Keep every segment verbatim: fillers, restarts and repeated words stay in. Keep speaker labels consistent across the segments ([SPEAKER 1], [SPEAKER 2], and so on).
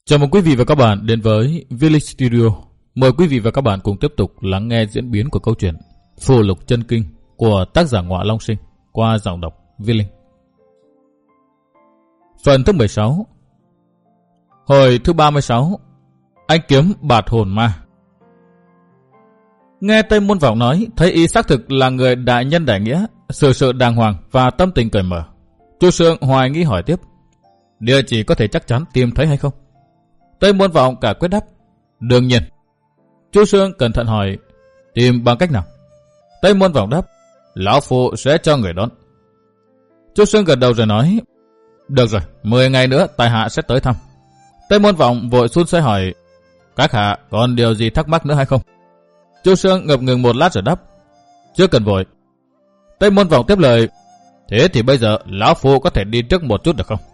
[SPEAKER 1] Chào mừng quý vị và các bạn đến với Village Studio. Mời quý vị và các bạn cùng tiếp tục lắng nghe diễn biến của câu chuyện Phù Lục Chân Kinh của tác giả Ngọa Long Sinh qua giọng đọc Vi Linh. Phần thứ mười sáu. Hồi thứ ba mươi sáu. Anh kiếm bạt hồn ma. Nghe Tây Môn Vọng nói, thấy y xác thực là người đại nhân đại nghĩa, xử sự đàng hoàng và tâm tình cởi mở. Chu Sương hoài nghi hỏi tiếp: địa chỉ có thể chắc chắn tìm thấy hay không? Tây Môn Vọng cả quyết đáp: đương nhiên. Chu Sương cẩn thận hỏi: tìm bằng cách nào? Tây Môn Vọng đáp: lão phu sẽ cho người đón. Chu Sương gật đầu rồi nói: được rồi, mười ngày nữa tài hạ sẽ tới thăm. Tây Môn Vọng vội xun xoay hỏi: các hạ còn điều gì thắc mắc nữa hay không? Chu Sương ngập ngừng một lát rồi đáp: chưa cần vội. Tây Môn Vọng tiếp lời: thế thì bây giờ lão phu có thể đi trước một chút được không?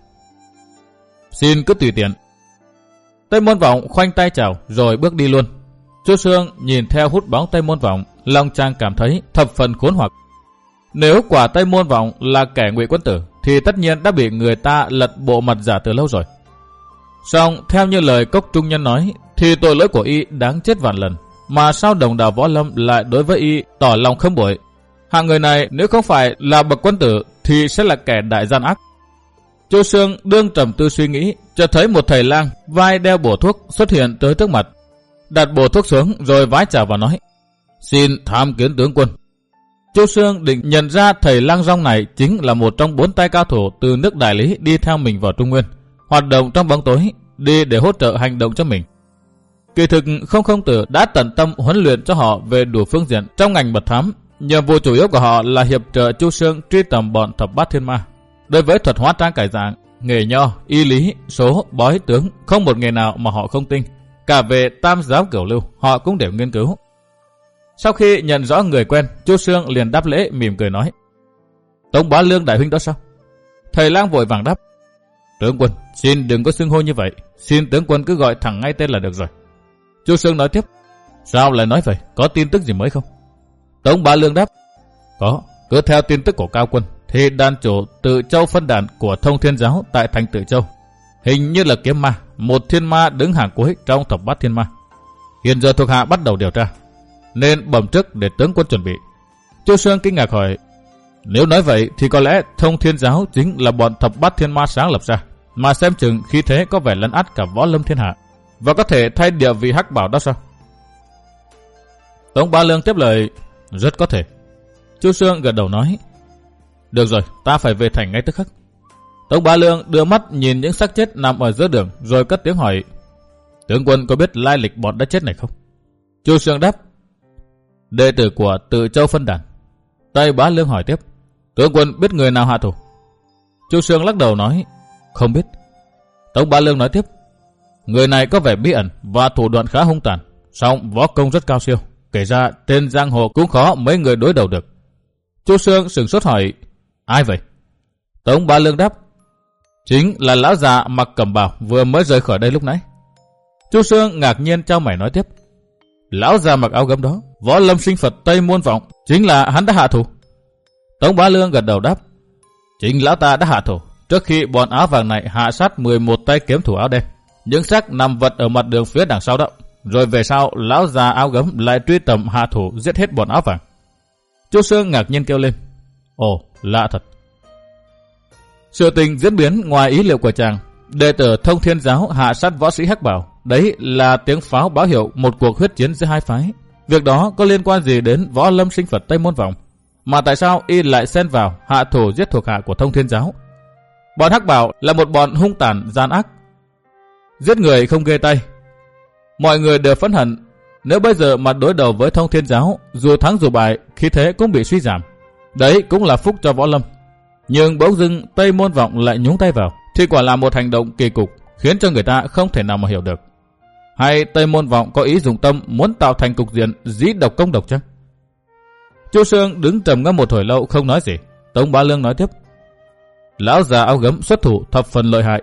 [SPEAKER 1] Xin cứ tùy tiện. Tây Môn Vọng khoanh tay chào rồi bước đi luôn. Chu Sương nhìn theo hút bóng Tây Môn Vọng, lòng chàng cảm thấy thập phần khốn hoặc. Nếu quả Tây Môn Vọng là kẻ ngụy quân tử thì tất nhiên đã bị người ta lật bộ mặt giả từ lâu rồi. Song theo như lời Cốc Trung Nhân nói thì tội lỗi của y đáng chết vạn lần, mà sao đồng đạo võ lâm lại đối với y tỏ lòng khâm bội? Hạng người này nếu không phải là bậc quân tử thì sẽ là kẻ đại gian ác. Chu Sương đương trầm tư suy nghĩ, chợt thấy một thầy lang vai đeo bổ thuốc xuất hiện tới trước mặt, đặt bổ thuốc xuống rồi vái chào và nói: xin tham kiến tướng quân. Chu Sương định nhận ra thầy lang rong này chính là một trong bốn tay cao thủ từ nước Đại Lý đi theo mình vào Trung Nguyên, hoạt động trong bóng tối, đi để hỗ trợ hành động cho mình. Kỳ thực Không Không Tử đã tận tâm huấn luyện cho họ về đủ phương diện trong ngành mật thám. Nhiệm vụ chủ yếu của họ là hiệp trợ Chu Sương truy tầm bọn thập bát thiên ma. Đối với thuật hóa trang cải dạng, nghề nho, y lý, số, bói tướng, không một nghề nào mà họ không tinh. Cả về tam giáo cửu lưu, họ cũng đều nghiên cứu. Sau khi nhận rõ người quen, Chu Sương liền đáp lễ mỉm cười nói: Tống Bá Lương đại huynh đó sao? Thầy lang vội vàng đáp: tướng quân, xin đừng có xưng hô như vậy, xin tướng quân cứ gọi thẳng ngay tên là được rồi. Chu Sương nói tiếp: sao lại nói vậy, có tin tức gì mới không? Tống Bá Lương đáp: có, cứ theo tin tức của Cao Quân thì đàn chủ Tự Châu phân đàn của Thông Thiên Giáo tại thành Tự Châu hình như là kiếm ma, một thiên ma đứng hàng cuối trong thập bát thiên ma. Hiện giờ thuộc hạ bắt đầu điều tra, nên bẩm trước để tướng quân chuẩn bị. Chu Sương kinh ngạc hỏi: nếu nói vậy thì có lẽ Thông Thiên Giáo chính là bọn thập bát thiên ma sáng lập ra, mà xem chừng khí thế có vẻ lấn át cả võ lâm thiên hạ, và có thể thay địa vị hắc bảo đó sao? Tống Bá Lương tiếp lời: rất có thể. Chu Sương gật đầu nói: được rồi, ta phải về thành ngay tức khắc. Tống Bá Lương đưa mắt nhìn những xác chết nằm ở giữa đường rồi cất tiếng hỏi: tướng quân có biết lai lịch bọn đã chết này không? Chu Sương đáp: đệ tử của Tự Châu phân đàn. Tây Bá Lương hỏi tiếp: tướng quân biết người nào hạ thủ? Chu Sương lắc đầu nói: không biết. Tống Bá Lương nói tiếp: người này có vẻ bí ẩn và thủ đoạn khá hung tàn, song võ công rất cao siêu, kể ra trên giang hồ cũng khó mấy người đối đầu được. Chu Sương sửng sốt hỏi: ai vậy? Tống Bá Lương đáp: chính là lão già mặc cẩm bào vừa mới rời khỏi đây lúc nãy. Chu Sương ngạc nhiên chau mày nói tiếp: lão già mặc áo gấm đó, võ lâm sinh Phật Tây Môn Vọng, chính là hắn đã hạ thủ? Tống Bá Lương gật đầu đáp: chính lão ta đã hạ thủ trước khi bọn áo vàng này hạ sát mười một tay kiếm thủ áo đen, những xác nằm vật ở mặt đường phía đằng sau đó. Rồi về sau lão già áo gấm lại truy tầm hạ thủ giết hết bọn áo vàng. Chu Sương ngạc nhiên kêu lên: ồ, lạ thật. Sự tình diễn biến ngoài ý liệu của chàng. Đệ tử Thông Thiên Giáo hạ sát võ sĩ hắc bảo, đấy là tiếng pháo báo hiệu một cuộc huyết chiến giữa hai phái. Việc đó có liên quan gì đến võ lâm sinh Phật Tây Môn Vọng? Mà tại sao y lại xen vào hạ thủ giết thuộc hạ của Thông Thiên Giáo? Bọn hắc bảo là một bọn hung tàn gian ác, giết người không ghê tay. Mọi người đều phẫn hận. Nếu bây giờ mà đối đầu với Thông Thiên Giáo, dù thắng dù bại, khí thế cũng bị suy giảm. Đấy cũng là phúc cho võ lâm. Nhưng bỗng dưng Tây Môn Vọng lại nhúng tay vào, thì quả là một hành động kỳ cục, khiến cho người ta không thể nào mà hiểu được. Hay Tây Môn Vọng có ý dùng tâm muốn tạo thành cục diện dĩ độc công độc chăng? Chu Sương đứng trầm ngâm một hồi lâu không nói gì. Tống Bá Lương nói tiếp: lão già áo gấm xuất thủ thập phần lợi hại,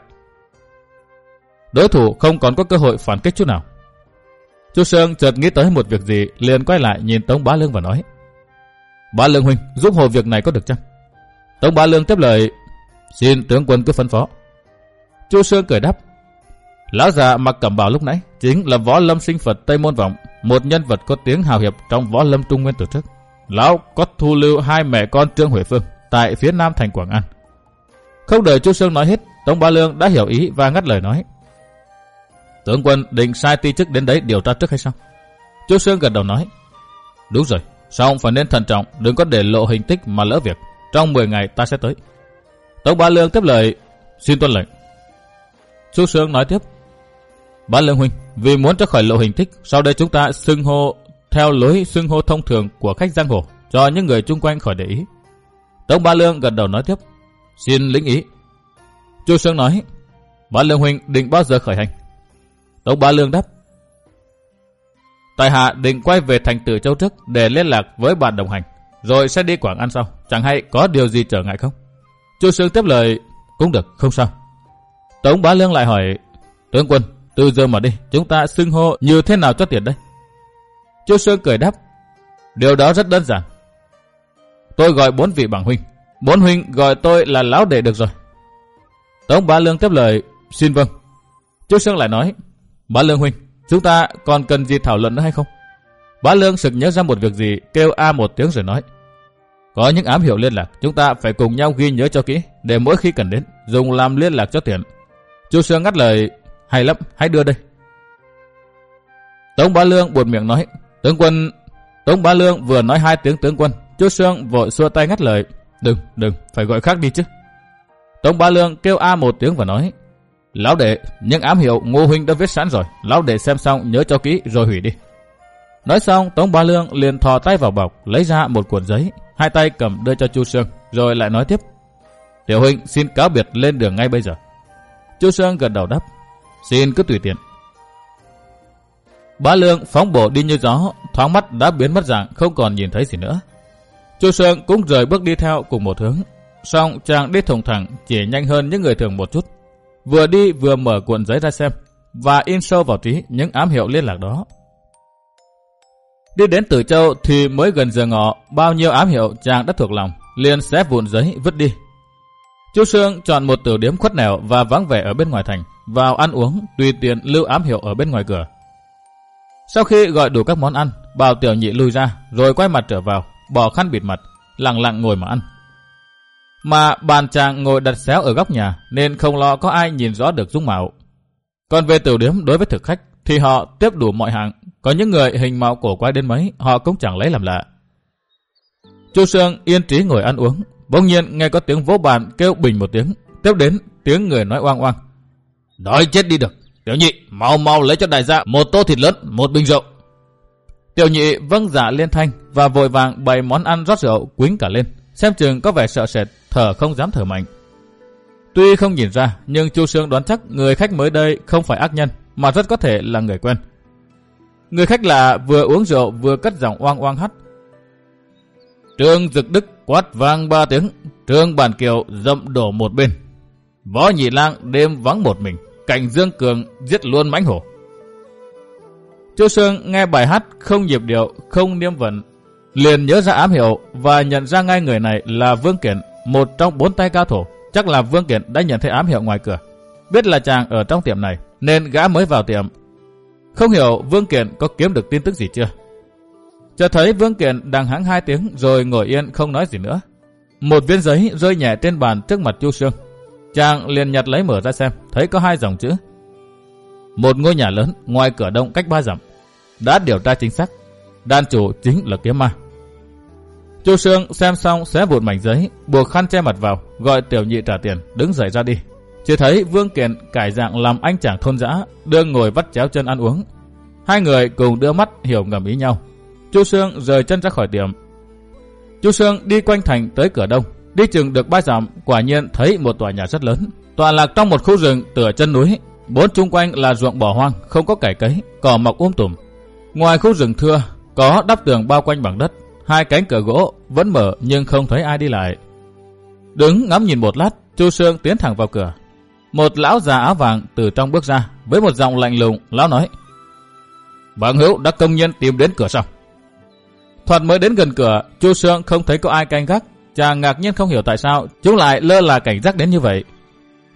[SPEAKER 1] đối thủ không còn có cơ hội phản kích chút nào. Chu Sương chợt nghĩ tới một việc gì, liền quay lại nhìn Tống Bá Lương và nói: Bá Lương huynh giúp hộ việc này có được chăng? Tống Bá Lương tiếp lời: xin tướng quân cứ phân phó. Chu Sương cười đáp: Lão già mặc cẩm bào lúc nãy chính là Võ Lâm sinh Phật Tây Môn Vọng, một nhân vật có tiếng hào hiệp trong Võ Lâm Trung Nguyên từ trước. Lão có thu lưu hai mẹ con Trương Huệ Phương tại phía nam thành Quảng An. Không đợi Chu Sương nói hết, Tống Bá Lương đã hiểu ý và ngắt lời nói: tướng quân định sai ti chức đến đấy điều tra trước hay sao? Chu Sương gật đầu nói: đúng rồi, song phải nên thận trọng, đừng có để lộ hình tích mà lỡ việc. Trong mười ngày ta sẽ tới. Tống Bá Lương tiếp lời: xin tuân lệnh. Chu Sương nói tiếp: Bá Lương huynh, vì muốn cho khỏi lộ hình tích, sau đây chúng ta xưng hô theo lối xưng hô thông thường của khách giang hồ, cho những người chung quanh khỏi để ý. Tống Bá Lương gật đầu nói tiếp: xin lĩnh ý. Chu Sương nói: Bá Lương huynh định bao giờ khởi hành? Tống Bá Lương đáp: tại hạ định quay về thành Từ Châu trước để liên lạc với bạn đồng hành, rồi sẽ đi Quảng An sau, chẳng hay có điều gì trở ngại không? Chu Sương tiếp lời: cũng được, không sao. Tống Bá Lương lại hỏi: tướng quân, từ giờ mà đi, chúng ta xưng hô như thế nào cho tiện đây? Chu Sương cười đáp: điều đó rất đơn giản. Tôi gọi bốn vị bằng huynh, bốn huynh gọi tôi là lão đệ được rồi. Tống Bá Lương tiếp lời: xin vâng. Chu Sương lại nói: Bá Lương huynh, chúng ta còn cần gì thảo luận nữa hay không? Bá Lương sực nhớ ra một việc gì, kêu a một tiếng rồi nói: có những ám hiệu liên lạc, chúng ta phải cùng nhau ghi nhớ cho kỹ, để mỗi khi cần đến dùng làm liên lạc cho tiện. Chu Sương ngắt lời: hay lắm, hãy đưa đây. Tống Bá Lương buột miệng nói: tướng quân. Tống Bá Lương vừa nói hai tiếng tướng quân, Chu Sương vội xua tay ngắt lời: đừng, đừng, phải gọi khác đi chứ. Tống Bá Lương kêu a một tiếng và nói: lão đệ, những ám hiệu Ngô huynh đã viết sẵn rồi, lão đệ xem xong nhớ cho kỹ rồi hủy đi. Nói xong, Tống Bá Lương liền thò tay vào bọc, lấy ra một cuộn giấy, hai tay cầm đưa cho Chu Sương, rồi lại nói tiếp: tiểu huynh xin cáo biệt, lên đường ngay bây giờ. Chu Sương gật đầu đáp: xin cứ tùy tiện. Bá Lương phóng bộ đi như gió, thoáng mắt đã biến mất dạng, không còn nhìn thấy gì nữa. Chu Sương cũng rời bước đi theo cùng một hướng, song chàng đi thùng thẳng, chỉ nhanh hơn những người thường một chút. Vừa đi vừa mở cuộn giấy ra xem và in sâu vào trí những ám hiệu liên lạc đó. Đi đến Từ Châu thì mới gần giờ ngọ, bao nhiêu ám hiệu chàng đã thuộc lòng, liền xé vụn giấy vứt đi. Chu Sương chọn một tiểu điếm khuất nẻo và vắng vẻ ở bên ngoài thành, vào ăn uống, tùy tiện lưu ám hiệu ở bên ngoài cửa. Sau khi gọi đủ các món ăn, bảo tiểu nhị lui ra, rồi quay mặt trở vào, bỏ khăn bịt mặt, lặng lặng ngồi mà ăn. Mà bàn chàng ngồi đặt xéo ở góc nhà, nên không lo có ai nhìn rõ được dung mạo. Còn về tiểu điếm đối với thực khách, thì họ tiếp đủ mọi hạng, có những người hình mạo cổ quái đến mấy, họ cũng chẳng lấy làm lạ. Chu Sương yên trí ngồi ăn uống, bỗng nhiên nghe có tiếng vỗ bàn kêu bình một tiếng, tiếp đến tiếng người nói oang oang: đói chết đi được, tiểu nhị mau mau lấy cho đại gia một tô thịt lớn, một bình rượu. Tiểu nhị vâng dạ liên thanh và vội vàng bày món ăn rót rượu quýnh cả lên, xem chừng có vẻ sợ sệt, thở không dám thở mạnh. Tuy không nhìn ra, nhưng Chu Sương đoán chắc người khách mới đây không phải ác nhân, mà rất có thể là người quen. Người khách là vừa uống rượu vừa cất giọng oang oang hắt: Trương Dực Đức quát vang ba tiếng, Trương Bản Kiều dậm đổ một bên, Võ Nhị Lang đêm vắng một mình, Cảnh Dương Cường giết luôn mãnh hổ. Chu Sương nghe bài hát không nhịp điệu, không niêm vận, liền nhớ ra ám hiệu và nhận ra ngay người này là Vương Kiển, một trong bốn tay cao thủ. Chắc là Vương Kiển đã nhận thấy ám hiệu ngoài cửa, biết là chàng ở trong tiệm này nên gã mới vào tiệm. Không hiểu Vương Kiển có kiếm được tin tức gì chưa. Chợt thấy Vương Kiển đang hắng hai tiếng rồi ngồi yên không nói gì nữa. Một viên giấy rơi nhẹ trên bàn trước mặt Chu Sương. Chàng liền nhặt lấy mở ra xem, thấy có hai dòng chữ: một ngôi nhà lớn ngoài cửa đông cách ba dặm. Đã điều tra chính xác, đàn chủ chính là Kiếm Ma. Chu Sương xem xong xé vụn mảnh giấy, buộc khăn che mặt vào, gọi tiểu nhị trả tiền, đứng dậy ra đi. Chỉ thấy Vương Kiển cải dạng làm anh chàng thôn dã, đương ngồi vắt chéo chân ăn uống. Hai người cùng đưa mắt hiểu ngầm ý nhau. Chu Sương rời chân ra khỏi tiệm. Chu Sương đi quanh thành tới cửa đông, đi chừng được ba dặm, quả nhiên thấy một tòa nhà rất lớn, tọa lạc trong một khu rừng tựa chân núi. Bốn chung quanh là ruộng bỏ hoang, không có cày cấy, cỏ mọc um tùm. Ngoài khu rừng thưa, có đắp tường bao quanh bằng đất, hai cánh cửa gỗ vẫn mở nhưng không thấy ai đi lại. Đứng ngắm nhìn một lát, Chu Sương tiến thẳng vào cửa. Một lão già áo vàng từ trong bước ra, với một giọng lạnh lùng, lão nói: Bằng hữu đã công nhiên tìm đến cửa sao? Thoạt mới đến gần cửa, Chu Sương không thấy có ai canh gác. Chàng ngạc nhiên không hiểu tại sao chúng lại lơ là cảnh giác đến như vậy.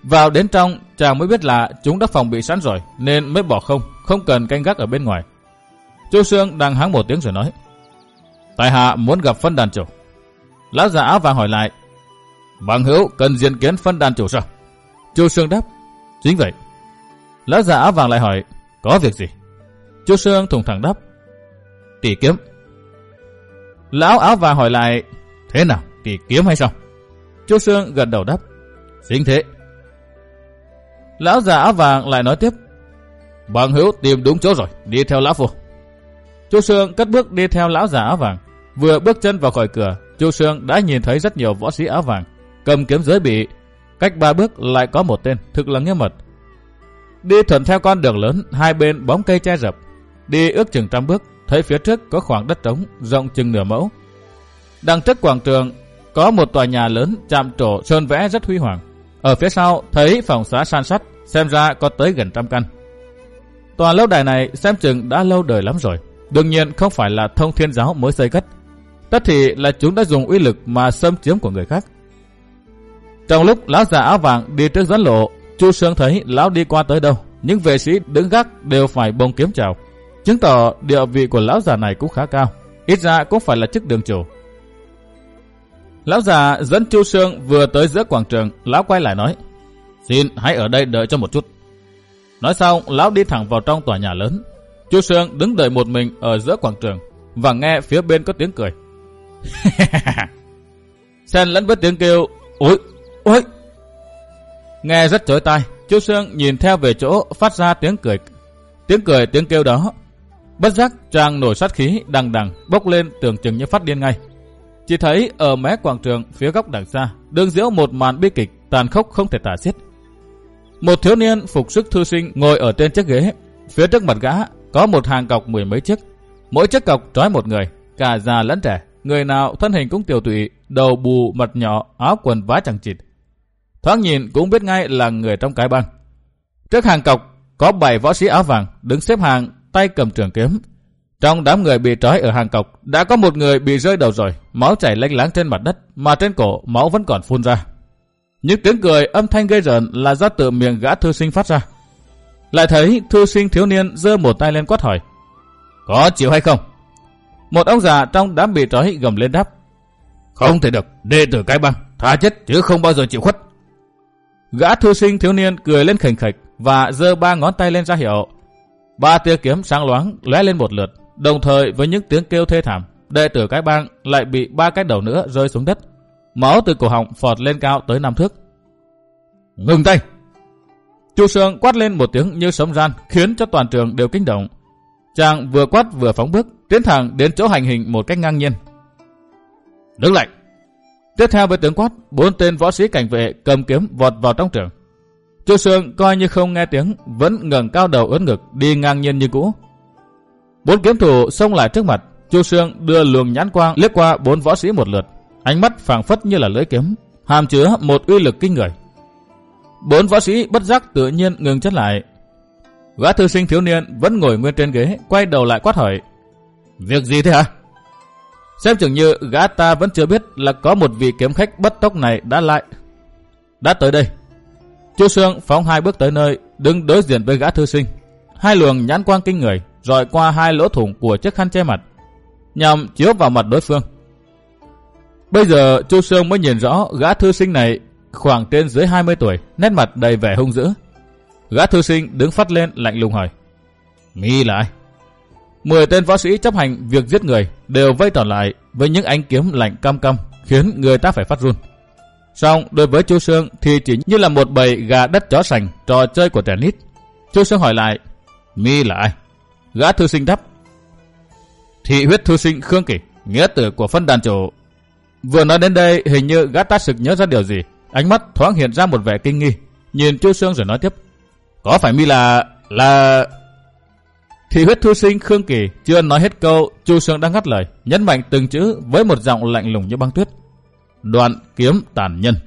[SPEAKER 1] Vào đến trong, chàng mới biết là chúng đã phòng bị sẵn rồi, nên mới bỏ không, không cần canh gác ở bên ngoài. Chu Sương đang hắng một tiếng rồi nói: tại hạ muốn gặp phân đàn chủ. Lão già áo vàng hỏi lại: bằng hữu cần diện kiến phân đàn chủ sao? Chu Sương đáp: chính vậy. Lão già áo vàng lại hỏi: có việc gì? Chu Sương thùng thẳng đáp: tỷ kiếm. Lão áo vàng hỏi lại: thế nào, tỷ kiếm hay sao? Chu Sương gật đầu đáp: chính thế. Lão già áo vàng lại nói tiếp: bằng hữu tìm đúng chỗ rồi, đi theo lão phu. Chu Sương cất bước đi theo lão già áo vàng. Vừa bước chân vào khỏi cửa, Chu Sương đã nhìn thấy rất nhiều võ sĩ áo vàng cầm kiếm giới bị. Cách ba bước lại có một tên, thực là nghiêm mật. Đi thuận theo con đường lớn, hai bên bóng cây che rập. Đi ước chừng trăm bước, thấy phía trước có khoảng đất trống rộng chừng nửa mẫu. Đằng trước quảng trường có một tòa nhà lớn chạm trổ sơn vẽ rất huy hoàng. Ở phía sau thấy phòng xá san sát, xem ra có tới gần trăm căn. Tòa lâu đài này xem chừng đã lâu đời lắm rồi. Đương nhiên không phải là Thông Thiên Giáo mới xây cất, tất thì là chúng đã dùng uy lực mà xâm chiếm của người khác. Trong lúc lão già áo vàng đi trước dẫn lộ, Chu Sương thấy lão đi qua tới đâu, những vệ sĩ đứng gác đều phải bông kiếm chào, chứng tỏ địa vị của lão già này cũng khá cao, ít ra cũng phải là chức đường chủ. Lão già dẫn Chu Sương vừa tới giữa quảng trường, lão quay lại nói: xin hãy ở đây đợi cho một chút. Nói xong, lão đi thẳng vào trong tòa nhà lớn. Chu Sương đứng đợi một mình ở giữa quảng trường và nghe phía bên có tiếng cười. Xen lẫn với tiếng kêu ôi ôi, nghe rất chói tai. Chu Sương nhìn theo về chỗ phát ra tiếng cười, tiếng cười tiếng kêu đó. Bất giác chàng nổi sát khí đằng đằng bốc lên, tưởng chừng như phát điên ngay. Chỉ thấy ở mé quảng trường phía góc đằng xa đương diễn một màn bi kịch tàn khốc không thể tả xiết. Một thiếu niên phục sức thư sinh ngồi ở trên chiếc ghế, phía trước mặt gã có một hàng cọc mười mấy chiếc, mỗi chiếc cọc trói một người, cả già lẫn trẻ, người nào thân hình cũng tiều tụy, đầu bù mặt nhỏ, áo quần vá chẳng chịt, thoáng nhìn cũng biết ngay là người trong cái bang. Trước hàng cọc có bảy võ sĩ áo vàng đứng xếp hàng, tay cầm trường kiếm. Trong đám người bị trói ở hàng cọc đã có một người bị rơi đầu rồi, máu chảy lênh láng trên mặt đất, mà trên cổ máu vẫn còn phun ra. Những tiếng cười âm thanh gây rợn là do từ miệng gã thư sinh phát ra. Lại thấy thư sinh thiếu niên giơ một tay lên quát hỏi: có chịu hay không? Một ông già trong đám bị trói gầm lên đáp: không thể được, đệ tử cái bang thà chết chứ không bao giờ chịu khuất. Gã thư sinh thiếu niên cười lên khành khạch và giơ ba ngón tay lên ra hiệu. Ba tia kiếm sáng loáng lóe lên một lượt, đồng thời với những tiếng kêu thê thảm, đệ tử cái bang lại bị ba cái đầu nữa rơi xuống đất, máu từ cổ họng phọt lên cao tới năm thước. Ngừng tay! Chu Sương quát lên một tiếng như sấm ran, khiến cho toàn trường đều kinh động. Chàng vừa quát vừa phóng bước, tiến thẳng đến chỗ hành hình một cách ngang nhiên. Đứng lại! Tiếp theo với tiếng quát, bốn tên võ sĩ cảnh vệ cầm kiếm vọt vào trong trường. Chu Sương coi như không nghe tiếng, vẫn ngẩng cao đầu ưỡn ngực đi ngang nhiên như cũ. Bốn kiếm thủ xông lại trước mặt, Chu Sương đưa luồng nhãn quang liếc qua bốn võ sĩ một lượt, ánh mắt phảng phất như là lưỡi kiếm, hàm chứa một uy lực kinh người. Bốn võ sĩ bất giác tự nhiên ngừng chân lại. Gã thư sinh thiếu niên vẫn ngồi nguyên trên ghế, quay đầu lại quát hỏi: việc gì thế hả? Xem chừng như gã ta vẫn chưa biết là có một vị kiếm khách bất tốc này đã lại đã tới đây. Chu Sương phóng hai bước tới nơi, đứng đối diện với gã thư sinh. Hai luồng nhãn quang kinh người rọi qua hai lỗ thủng của chiếc khăn che mặt, nhằm chiếu vào mặt đối phương. Bây giờ Chu Sương mới nhìn rõ gã thư sinh này khoảng trên dưới hai mươi tuổi, nét mặt đầy vẻ hung dữ. Gã thư sinh đứng phát lên lạnh lùng hỏi: mi là ai? Mười tên võ sĩ chấp hành việc giết người đều vây tròn lại với những ánh kiếm lạnh căm căm, khiến người ta phải phát run. Song đối với Chu Sương thì chỉ như là một bầy gà đất chó sành, trò chơi của trẻ nít. Chu Sương hỏi lại: mi là ai? Gã thư sinh đáp: thị huyết thư sinh Khương Kỳ, nghĩa tử của phân đàn chủ. Vừa nói đến đây, hình như gã ta sực nhớ ra điều gì, ánh mắt thoáng hiện ra một vẻ kinh nghi, nhìn Chu Sương rồi nói tiếp: có phải mi là là thị huyết thư sinh Khương Kỳ? Chưa nói hết câu, Chu Sương đang ngắt lời, nhấn mạnh từng chữ với một giọng lạnh lùng như băng tuyết: đoạn kiếm tàn nhân.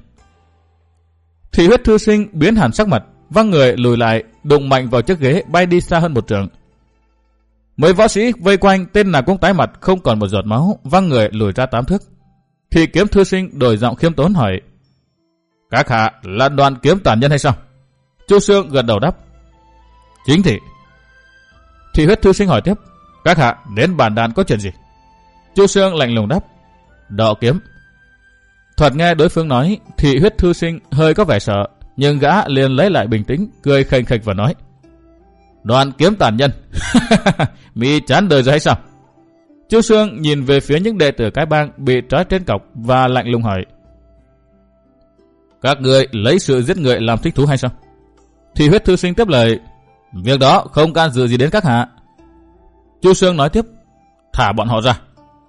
[SPEAKER 1] Thị huyết thư sinh biến hẳn sắc mặt, văng người lùi lại, đụng mạnh vào chiếc ghế, bay đi xa hơn một trượng. Mấy võ sĩ vây quanh tên nào cũng tái mặt, không còn một giọt máu, văng người lùi ra tám thước. Thì kiếm thư sinh đổi giọng khiêm tốn hỏi: Các hạ là Đoàn Kiếm tàn nhân hay sao? Chu Xương gật đầu đáp. Chính thị. Thị Huyết Thư Sinh hỏi tiếp. Các hạ đến bản đàn có chuyện gì? Chu Xương lạnh lùng đáp. Đọ kiếm. Thoạt nghe đối phương nói, Thị Huyết Thư Sinh hơi có vẻ sợ, nhưng gã liền lấy lại bình tĩnh, cười khành khạch và nói. Đoàn Kiếm tàn nhân. Mi chán đời rồi hay sao? Chu Xương nhìn về phía những đệ tử cái bang bị trói trên cọc và lạnh lùng hỏi. Các người lấy sự giết người làm thích thú hay sao? Thị Huyết Thư Sinh tiếp lời. Việc đó không can dự gì đến các hạ. Chu Xương nói tiếp. Thả bọn họ ra.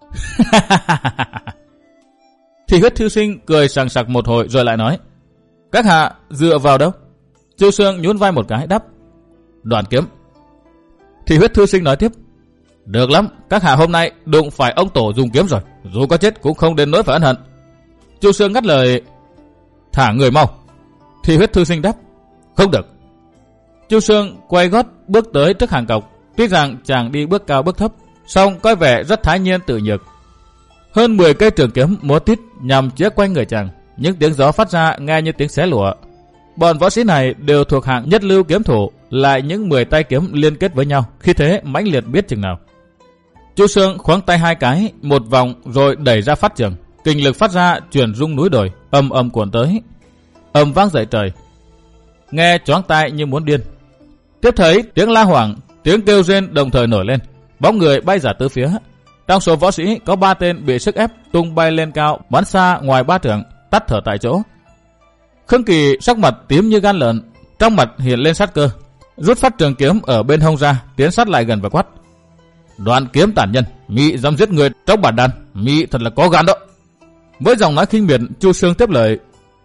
[SPEAKER 1] Thị Huyết Thư Sinh cười sằng sặc một hồi rồi lại nói. Các hạ dựa vào đâu? Chu Xương nhún vai một cái đáp. Đoàn Kiếm. Thị Huyết Thư Sinh nói tiếp. Được lắm, các hạ hôm nay đụng phải ông tổ dùng kiếm rồi, dù có chết cũng không đến nỗi phải ân hận. Chu Xương ngắt lời. Thả người mau. Thị Huyết Thư Sinh đáp. Không được. Chu Xương quay gót bước tới trước hàng cọc. Tuy rằng chàng đi bước cao bước thấp, song có vẻ rất thái nhiên tự nhược. Hơn mười cây trường kiếm múa tít nhằm chĩa quanh người chàng, những tiếng gió phát ra nghe như tiếng xé lụa. Bọn võ sĩ này đều thuộc hạng nhất lưu kiếm thủ, lại những mười tay kiếm liên kết với nhau, khi thế mãnh liệt biết chừng nào. Chu Xương khoáng tay hai cái, một vòng rồi đẩy ra phát trường, kình lực phát ra truyền rung núi đồi, ầm ầm cuộn tới, ầm vang dậy trời, nghe choáng tai như muốn điên. Tiếp thấy tiếng la hoảng, tiếng kêu rên đồng thời nổi lên, bóng người bay ra tứ phía. Trong số võ sĩ có ba tên bị sức ép tung bay lên cao, bắn xa ngoài ba trượng, tắt thở tại chỗ. Khương Kỳ sắc mặt tím như gan lợn, trong mặt hiện lên sát cơ, rút phát trường kiếm ở bên hông ra, tiến sát lại gần và quát. Đoàn Kiếm tàn nhân, mi dám giết người trong bản đàn, mi thật là có gan đó. Với giọng nói khinh miệt, Chu Xương tiếp lời.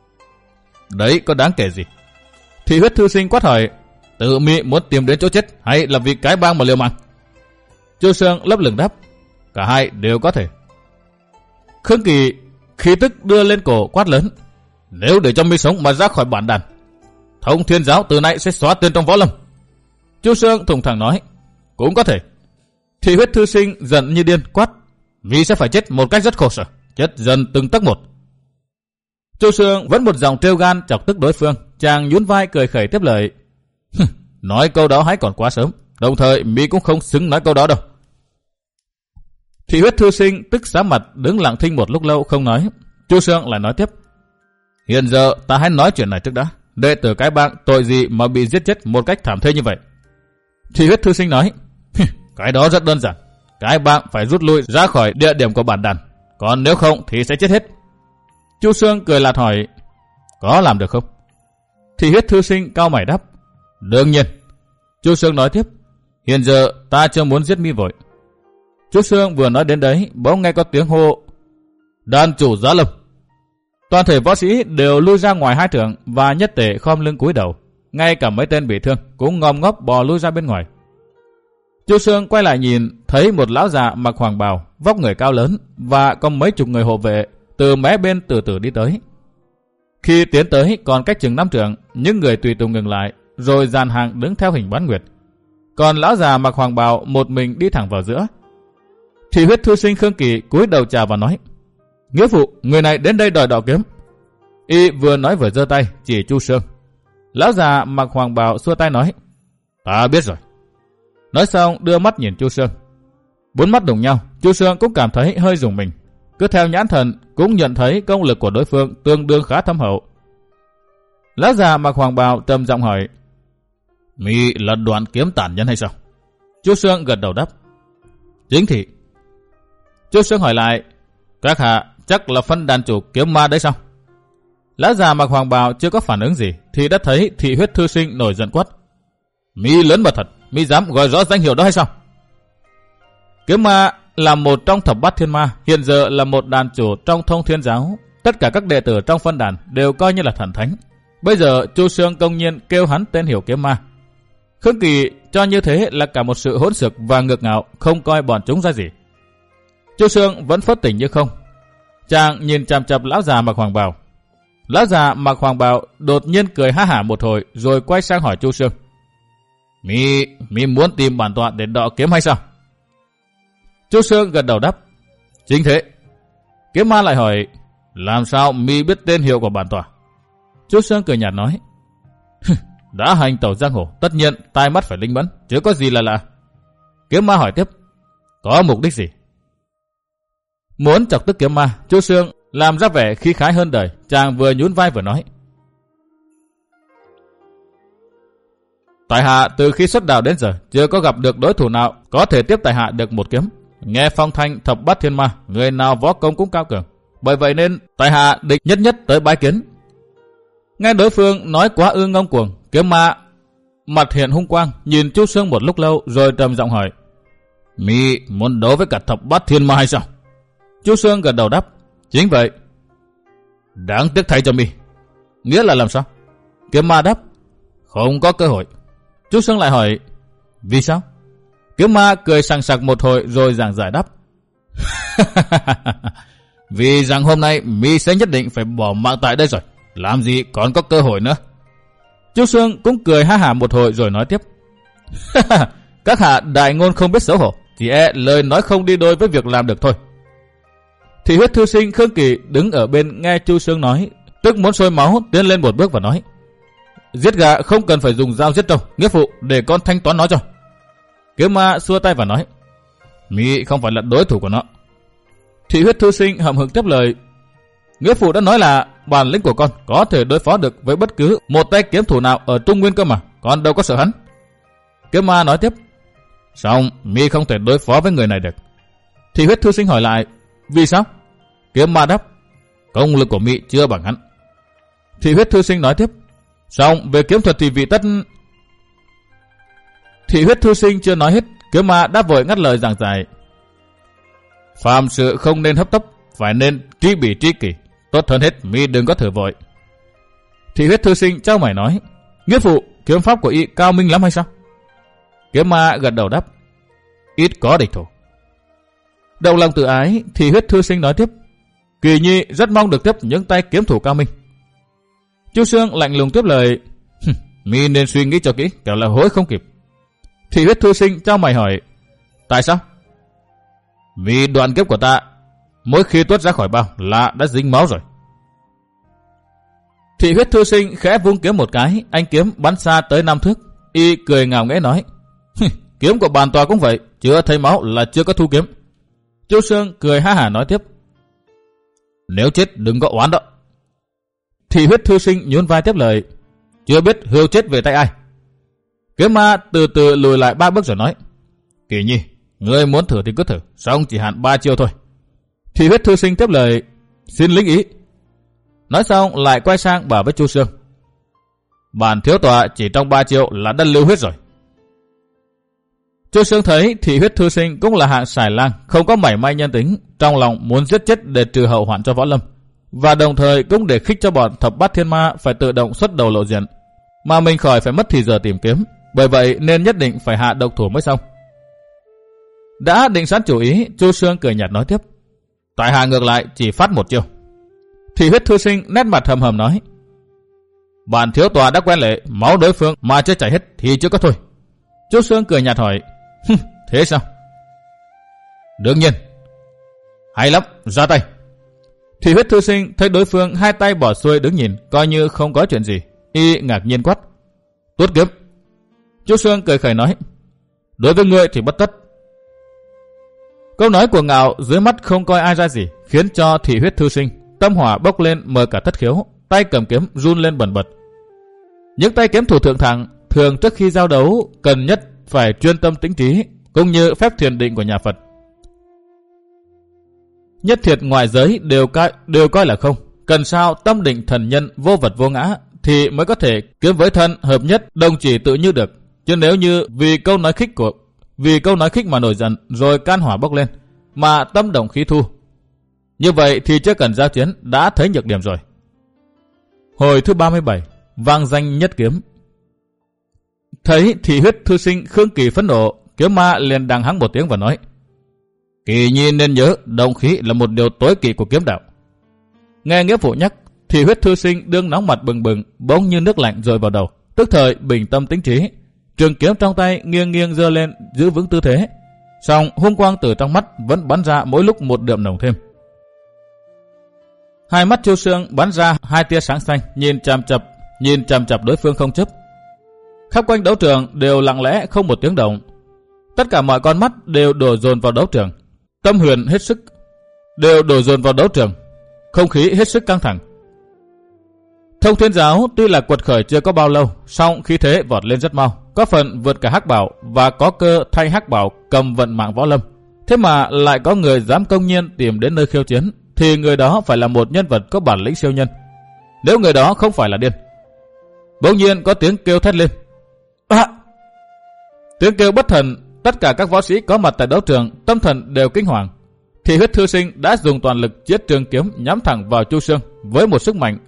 [SPEAKER 1] Đấy có đáng kể gì? Thị Huyết Thư Sinh quát hỏi. Tự mi muốn tìm đến chỗ chết hay là vì cái bang mà liều mạng? Chu Xương lấp lửng đáp. Cả hai đều có thể. Khương Kỳ khí tức đưa lên cổ quát lớn. Nếu để cho mi sống mà ra khỏi bản đàn, Thông Thiên Giáo từ nay sẽ xóa tên trong võ lâm. Chu Xương thùng thẳng nói. Cũng có thể. Thị Huyết Thư Sinh giận như điên quát. Mi sẽ phải chết một cách rất khổ sở, chết dần từng tấc một. Chu Xương vẫn một dòng trêu gan chọc tức đối phương, chàng nhún vai cười khẩy tiếp lời. Nói câu đó hãy còn quá sớm, đồng thời mi cũng không xứng nói câu đó đâu. Thị Huyết Thư Sinh tức xám mặt đứng lặng thinh một lúc lâu không nói. Chu Xương lại nói tiếp. Hiện giờ ta hãy nói chuyện này trước đã. Đệ tử cái bang tội gì mà bị giết chết một cách thảm thê như vậy? Thị Huyết Thư Sinh nói. Cái đó rất đơn giản. Cái bang phải rút lui ra khỏi địa điểm của bản đàn, còn nếu không thì sẽ chết hết. Chu Xương cười lạt hỏi. Có làm được không? Thị Huyết Thư Sinh cau mày đáp. Đương nhiên. Chu Xương nói tiếp. Hiện giờ ta chưa muốn giết mi vội. Chu Xương vừa nói đến đấy, bỗng nghe có tiếng hô. Đàn chủ Giá Lâm. Toàn thể võ sĩ đều lui ra ngoài hai trượng và nhất tể khom lưng cúi đầu. Ngay cả mấy tên bị thương cũng ngòm ngóp bò lui ra bên ngoài. Chu Xương quay lại nhìn, thấy một lão già mặc hoàng bào, vóc người cao lớn và có mấy chục người hộ vệ từ mé bên từ từ đi tới. Khi tiến tới còn cách chừng năm trượng, những người tùy tùng ngừng lại, rồi dàn hàng đứng theo hình bán nguyệt. Còn lão già mặc hoàng bào một mình đi thẳng vào giữa. Thị Huyết Thư Sinh Khương Kỳ cúi đầu chào và nói. Nghĩa phụ, người này đến đây đòi đọ kiếm. Y vừa nói vừa giơ tay chỉ Chu Xương. Lão già mặc hoàng bào xua tay nói. Ta biết rồi. Nói xong đưa mắt nhìn Chu Xương. Bốn mắt đụng nhau, Chu Xương cũng cảm thấy hơi rùng mình. Cứ theo nhãn thần cũng nhận thấy công lực của đối phương tương đương khá thâm hậu. Lão già mặc hoàng bào trầm giọng hỏi. Mi là Đoàn Kiếm tàn nhân hay sao? Chu Xương gật đầu đáp. Chính thị. Chu Xương hỏi lại. Các hạ chắc là phân đàn chủ Kiếm Ma đấy sao? Lão già mặc hoàng bào chưa có phản ứng gì thì đã thấy Thị Huyết Thư Sinh nổi giận quát. Mi lớn mật thật, mi dám gọi rõ danh hiệu đó hay sao? Kiếm Ma là một trong thập bát thiên ma, hiện giờ là một đàn chủ trong Thông Thiên Giáo. Tất cả các đệ tử trong phân đàn đều coi như là thần thánh. Bây giờ Chu Xương công nhiên kêu hắn tên hiệu Kiếm Ma. Khương Kỳ cho như thế là cả một sự hỗn xược và ngược ngạo, không coi bọn chúng ra gì. Chu Xương vẫn phớt tỉnh như không. Chàng nhìn chằm chằm lão già mặc hoàng bào. Lão già mặc hoàng bào đột nhiên cười ha hả một hồi rồi quay sang hỏi Chu Xương. Mi, mi muốn tìm bản tọa để đọ kiếm hay sao? Chu Xương gật đầu đáp. Chính thế. Kiếm Ma lại hỏi. Làm sao mi biết tên hiệu của bản tọa? Chu Sương cười nhạt nói, đã hành tẩu giang hồ, tất nhiên tai mắt phải linh mẫn, chứ có gì là lạ. Kiếm ma hỏi tiếp, có mục đích gì? Muốn chọc tức kiếm ma, Chu Sương làm ra vẻ khí khái hơn đời, chàng vừa nhún vai vừa nói, tại hạ từ khi xuất đạo đến giờ chưa có gặp được đối thủ nào có thể tiếp tại hạ được một kiếm. Nghe phong thanh thập bát thiên ma, người nào võ công cũng cao cường, bởi vậy nên tại hạ định nhất nhất tới bái kiến. Nghe đối phương nói quá ư ngông cuồng, kiếm ma mặt hiện hung quang, nhìn Chu Sương một lúc lâu rồi trầm giọng hỏi, mi muốn đấu với cả thập bát thiên ma hay sao? Chu Sương gật đầu đáp, chính vậy. Đáng tiếc thay cho mi. Nghĩa là làm sao? Kiếm ma đáp, không có cơ hội. Chu Sương lại hỏi, vì sao? Kiếm ma cười sằng sặc một hồi rồi giảng giải đáp, vì rằng hôm nay mi sẽ nhất định phải bỏ mạng tại đây rồi, làm gì còn có cơ hội nữa. Chu Sương cũng cười ha hả một hồi rồi nói tiếp, các hạ đại ngôn không biết xấu hổ, chỉ e lời nói không đi đôi với việc làm được thôi. Thì huyết thư sinh Khương Kỳ đứng ở bên nghe Chu Sương nói, tức muốn sôi máu, tiến lên một bước và nói, giết gà không cần phải dùng dao giết đâu, nghĩa phụ, để con thanh toán nó cho. Kiếm ma xua tay và nói, mi không phải là đối thủ của nó. Thì huyết thư sinh hậm hực tiếp lời, nghĩa phụ đã nói là bản lĩnh của con có thể đối phó được với bất cứ một tay kiếm thủ nào ở Trung Nguyên cơ mà, con đâu có sợ hắn. Kiếm ma nói tiếp, xong mi không thể đối phó với người này được. Thì huyết thư sinh hỏi lại, vì sao? Kiếm ma đáp, công lực của mi chưa bằng hắn. Thì huyết thư sinh nói tiếp, xong về kiếm thuật thì vị tất... Thì huyết thư sinh chưa nói hết, kiếm ma đã vội ngắt lời giảng giải, phàm sự không nên hấp tấp, phải nên tri bỉ tri kỷ, tốt hơn hết mi đừng có thử vội. Thì huyết thư sinh trao mày nói, nghĩa phụ, kiếm pháp của y cao minh lắm hay sao? Kiếm ma gật đầu đáp, ít có địch thủ. Động lòng tự ái, thì huyết thư sinh nói tiếp, Kỳ nhi rất mong được tiếp những tay kiếm thủ cao minh. Chu Sương lạnh lùng tiếp lời, mi nên suy nghĩ cho kỹ, kẻo là hối không kịp. Thì huyết thư sinh trao mày hỏi, tại sao? Vì đoạn kiếp của ta mỗi khi tuốt ra khỏi bao là đã dính máu rồi. Thì huyết thư sinh khẽ vung kiếm một cái, anh kiếm bắn xa tới năm thước. Y cười ngào nghễ nói, kiếm của bản tòa cũng vậy, chưa thấy máu là chưa có thu kiếm. Chu Sương cười ha hả nói tiếp, nếu chết đừng có oán đó. Thì huyết thư sinh nhún vai tiếp lời, chưa biết Hưu chết về tay ai. Kiếm ma từ từ lùi lại ba bước rồi nói, Kỳ nhi, ngươi muốn thử thì cứ thử, xong chỉ hạn ba chiêu thôi. Thì huyết thư sinh tiếp lời, xin lĩnh ý. Nói xong lại quay sang bảo với Chu Sương, bản thiếu tòa chỉ trong ba chiêu là đã lưu huyết rồi. Chu Sương thấy thì huyết thư sinh cũng là hạng xài lang, không có mảy may nhân tính, trong lòng muốn giết chết để trừ hậu hoạn cho võ lâm, và đồng thời cũng để khích cho bọn thập bát thiên ma phải tự động xuất đầu lộ diện, mà mình khỏi phải mất thì giờ tìm kiếm. Bởi vậy nên nhất định phải hạ độc thủ mới xong. Đã định sẵn chủ ý, Chu Sương cười nhạt nói tiếp, tại hạ ngược lại chỉ phát một chiêu. Thì huyết thư sinh nét mặt hầm hầm nói, bản thiếu tòa đã quen lệ, máu đối phương mà chưa chảy hết thì chưa có thôi. Chu Sương cười nhạt hỏi, thế sao? Đương nhiên. Hay lắm, ra tay. Thì huyết thư sinh thấy đối phương hai tay bỏ xuôi đứng nhìn, coi như không có chuyện gì. Y ngạc nhiên quát, tuốt kiếm. Chu Sương cười khẩy nói, đối với ngươi thì bất tất. Câu nói của ngạo dưới mắt không coi ai ra gì, khiến cho thị huyết thư sinh tâm hỏa bốc lên mờ cả thất khiếu, tay cầm kiếm run lên bần bật. Những tay kiếm thủ thượng thẳng thường trước khi giao đấu cần nhất phải chuyên tâm tĩnh trí, cũng như phép thiền định của nhà Phật. Nhất thiệt ngoại giới đều coi, đều coi là không, cần sao tâm định thần nhân vô vật vô ngã thì mới có thể kiếm với thân hợp nhất đồng chỉ tự như được. Chứ nếu như vì câu nói khích của vì câu nói khích mà nổi giận rồi can hỏa bốc lên, mà tâm động khí thu, như vậy thì chưa cần giao chiến đã thấy nhược điểm rồi. Hồi thứ ba mươi bảy, vang danh nhất kiếm. Thấy thì huyết thư sinh Khương Kỳ phẫn nộ, kiếm ma liền đằng hắng một tiếng và nói, Kỳ nhi nên nhớ động khí là một điều tối kỵ của kiếm đạo. Nghe nghĩa phụ nhắc, thì huyết thư sinh đương nóng mặt bừng bừng, bỗng như nước lạnh dội vào đầu, tức thời bình tâm tĩnh trí, trường kiếm trong tay nghiêng nghiêng giơ lên giữ vững tư thế, song hung quang từ trong mắt vẫn bắn ra mỗi lúc một đượm nồng thêm. Hai mắt Chu Xương bắn ra hai tia sáng xanh, nhìn chằm chằm, nhìn chằm chằm đối phương không chớp. Khắp quanh đấu trường đều lặng lẽ không một tiếng động. Tất cả mọi con mắt đều đổ dồn vào đấu trường. Tâm huyền hết sức đều đổ dồn vào đấu trường. Không khí hết sức căng thẳng. Thông Thiên Giáo tuy là quật khởi chưa có bao lâu, song khí thế vọt lên rất mau, có phần vượt cả Hắc Bảo và có cơ thay Hắc Bảo cầm vận mạng võ lâm. Thế mà lại có người dám công nhiên tìm đến nơi khiêu chiến, thì người đó phải là một nhân vật có bản lĩnh siêu nhân. Nếu người đó không phải là điên. Bỗng nhiên có tiếng kêu thét lên. À! Tiếng kêu bất thần, tất cả các võ sĩ có mặt tại đấu trường tâm thần đều kinh hoàng. Thì Huyết Thư Sinh đã dùng toàn lực chiết trường kiếm nhắm thẳng vào Chu Xương với một sức mạnh,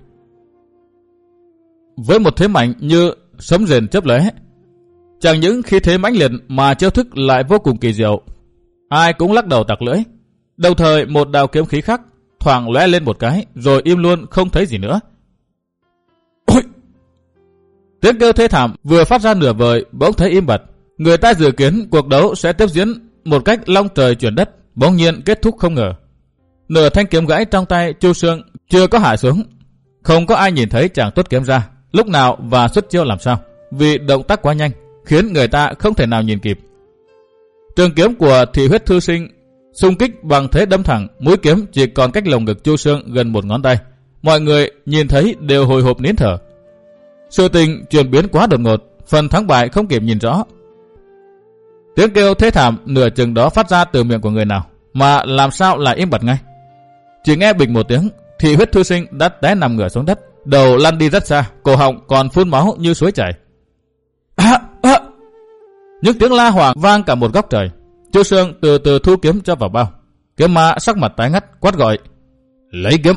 [SPEAKER 1] với một thế mạnh như sấm rền chớp lóe. Chẳng những khí thế mãnh liệt mà chiêu thức lại vô cùng kỳ diệu. Ai cũng lắc đầu tặc lưỡi. Đồng thời một đạo kiếm khí khác thoảng lóe lên một cái, rồi im luôn không thấy gì nữa. Ôi! Tiếng kêu thê thảm vừa phát ra nửa vời bỗng thấy im bặt. Người ta dự kiến cuộc đấu sẽ tiếp diễn một cách long trời chuyển đất, bỗng nhiên kết thúc không ngờ. Nửa thanh kiếm gãy trong tay Chu Xương chưa có hạ xuống. Không có ai nhìn thấy chàng tuốt kiếm ra lúc nào và xuất chiêu làm sao, vì động tác quá nhanh khiến người ta không thể nào nhìn kịp. Trường kiếm của Thị Huyết Thư Sinh xung kích bằng thế đâm thẳng, mũi kiếm chỉ còn cách lồng ngực Chu Xương gần một ngón tay. Mọi người nhìn thấy đều hồi hộp nín thở. Sự tình chuyển biến quá đột ngột, phần thắng bại không kịp nhìn rõ. Tiếng kêu thê thảm nửa chừng đó phát ra từ miệng của người nào, mà làm sao lại im bặt ngay. Chỉ nghe bịch một tiếng, Thị Huyết Thư Sinh đã té nằm ngửa xuống đất, đầu lăn đi rất xa, cổ họng còn phun máu như suối chảy. À, à. Những tiếng la hoảng vang cả một góc trời. Chu Xương từ từ thu kiếm cho vào bao. Kiếm ma sắc mặt tái ngắt quát gọi: lấy kiếm!